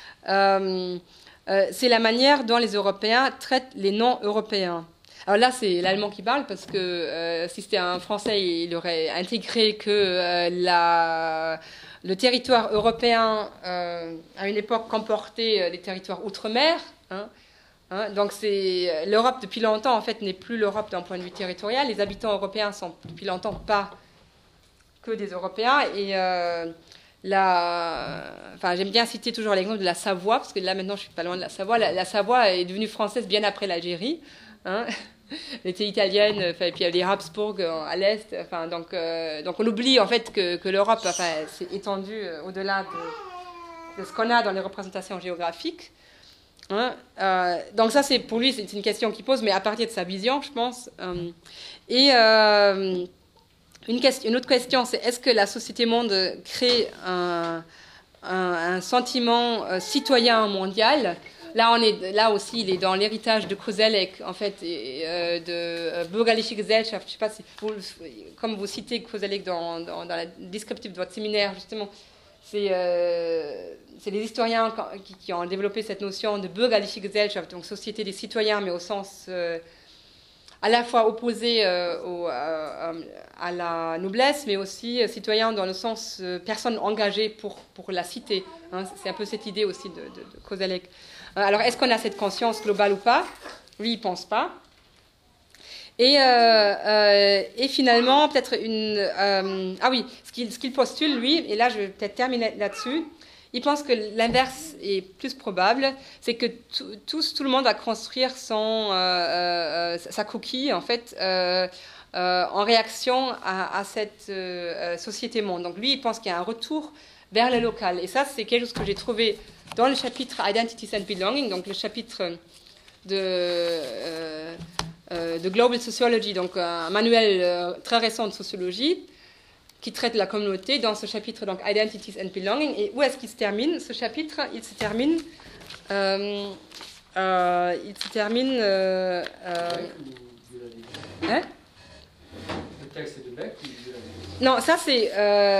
C'est la manière dont les Européens traitent les non-Européens. Alors là, c'est l'allemand qui parle, parce que si c'était un Français, il aurait intégré que le territoire européen, à une époque, comportait des territoires outre-mer. Donc l'Europe, depuis longtemps, en fait, n'est plus l'Europe d'un point de vue territorial. Les habitants européens sont, depuis longtemps, pas que des Européens. Et j'aime bien citer toujours l'exemple de la Savoie, parce que là, maintenant, je suis pas loin de la Savoie. La Savoie est devenue française bien après l'Algérie. Elle était italienne, et puis il y a les Habsbourg à l'est. Donc on oublie en fait que l'Europe s'est étendue au-delà de ce qu'on a dans les représentations géographiques. Donc ça, pour lui, c'est une question qu'il pose, mais à partir de sa vision, je pense. Une autre question, c'est est-ce que la société monde crée un sentiment citoyen mondial? Là aussi, il est dans l'héritage de Koselleck, en fait, de Bürgerliche Gesellschaft. Je ne sais pas si comme vous citez Koselleck dans la descriptive de votre séminaire, justement, c'est les historiens qui ont développé cette notion de Bürgerliche Gesellschaft, donc société des citoyens, mais au sens à la fois opposé à la noblesse, mais aussi citoyen dans le sens personne engagée pour la cité. C'est un peu cette idée aussi de Koselleck. Alors, est-ce qu'on a cette conscience globale ou pas? Lui, il ne pense pas. Et finalement, peut-être ce qu'il postule, lui, et là, je vais peut-être terminer là-dessus, il pense que l'inverse est plus probable, c'est que tout le monde va construire sa coquille, en fait, en réaction à cette société monde. Donc, lui, il pense qu'il y a un retour vers le local. Et ça, c'est quelque chose que j'ai trouvé dans le chapitre Identities and Belonging, donc le chapitre de Global Sociology, donc un manuel très récent de sociologie qui traite la communauté, dans ce chapitre, donc Identities and Belonging. Et où est-ce qu'il se termine, ce chapitre? Il se termine... Le texte est de Beck ou de Non, ça c'est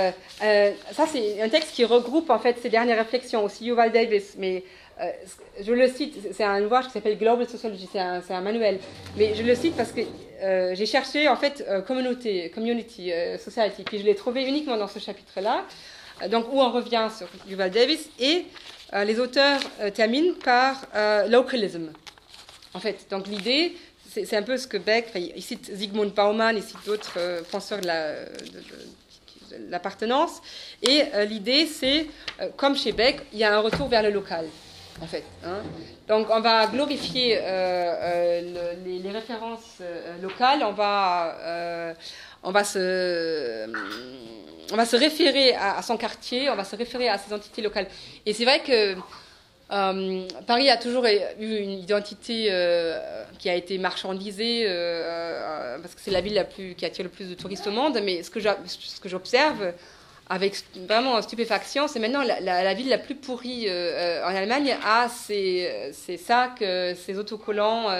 un texte qui regroupe en fait ces dernières réflexions, aussi Yuval Davis, mais je le cite, c'est un ouvrage qui s'appelle Global Sociology, c'est un manuel, mais je le cite parce que j'ai cherché en fait community, society, puis je l'ai trouvé uniquement dans ce chapitre-là, donc où on revient sur Yuval Davis, et les auteurs terminent par localism, en fait. Donc l'idée, c'est un peu ce que Beck, il cite Zygmunt Bauman, il cite d'autres penseurs de l'appartenance, et l'idée c'est, comme chez Beck, il y a un retour vers le local, en fait. Donc on va glorifier les références locales, on va se référer à son quartier, on va se référer à ses entités locales. Et c'est vrai que Paris a toujours eu une identité qui a été marchandisée parce que c'est la ville qui attire le plus de touristes au monde, mais ce que j'observe avec vraiment stupéfaction, c'est maintenant la ville la plus pourrie en Allemagne a ses sacs, ses autocollants.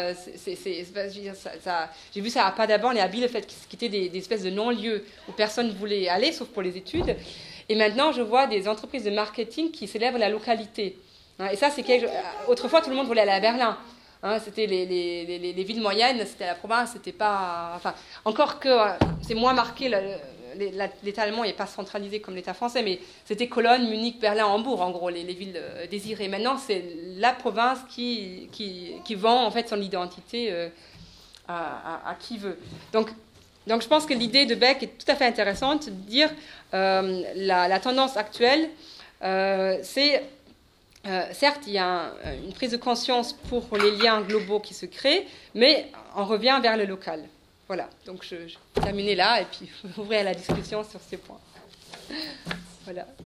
J'ai vu ça à Paderborn et à Bielefeld, qui étaient des espèces de non-lieux où personne ne voulait aller, sauf pour les études. Et maintenant, je vois des entreprises de marketing qui célèbrent la localité. Et ça, c'est autrefois, tout le monde voulait aller à Berlin. C'était les villes moyennes, c'était la province, c'était pas... Enfin, encore que c'est moins marqué, l'État allemand n'est pas centralisé comme l'État français, mais c'était Cologne, Munich, Berlin, Hambourg, en gros, les villes désirées. Maintenant, c'est la province qui vend, en fait, son identité à qui veut. Donc, je pense que l'idée de Beck est tout à fait intéressante, de dire la tendance actuelle, c'est... certes, il y a une prise de conscience pour les liens globaux qui se créent, mais on revient vers le local. Voilà, donc je vais terminer là et puis ouvrir la discussion sur ces points. Voilà.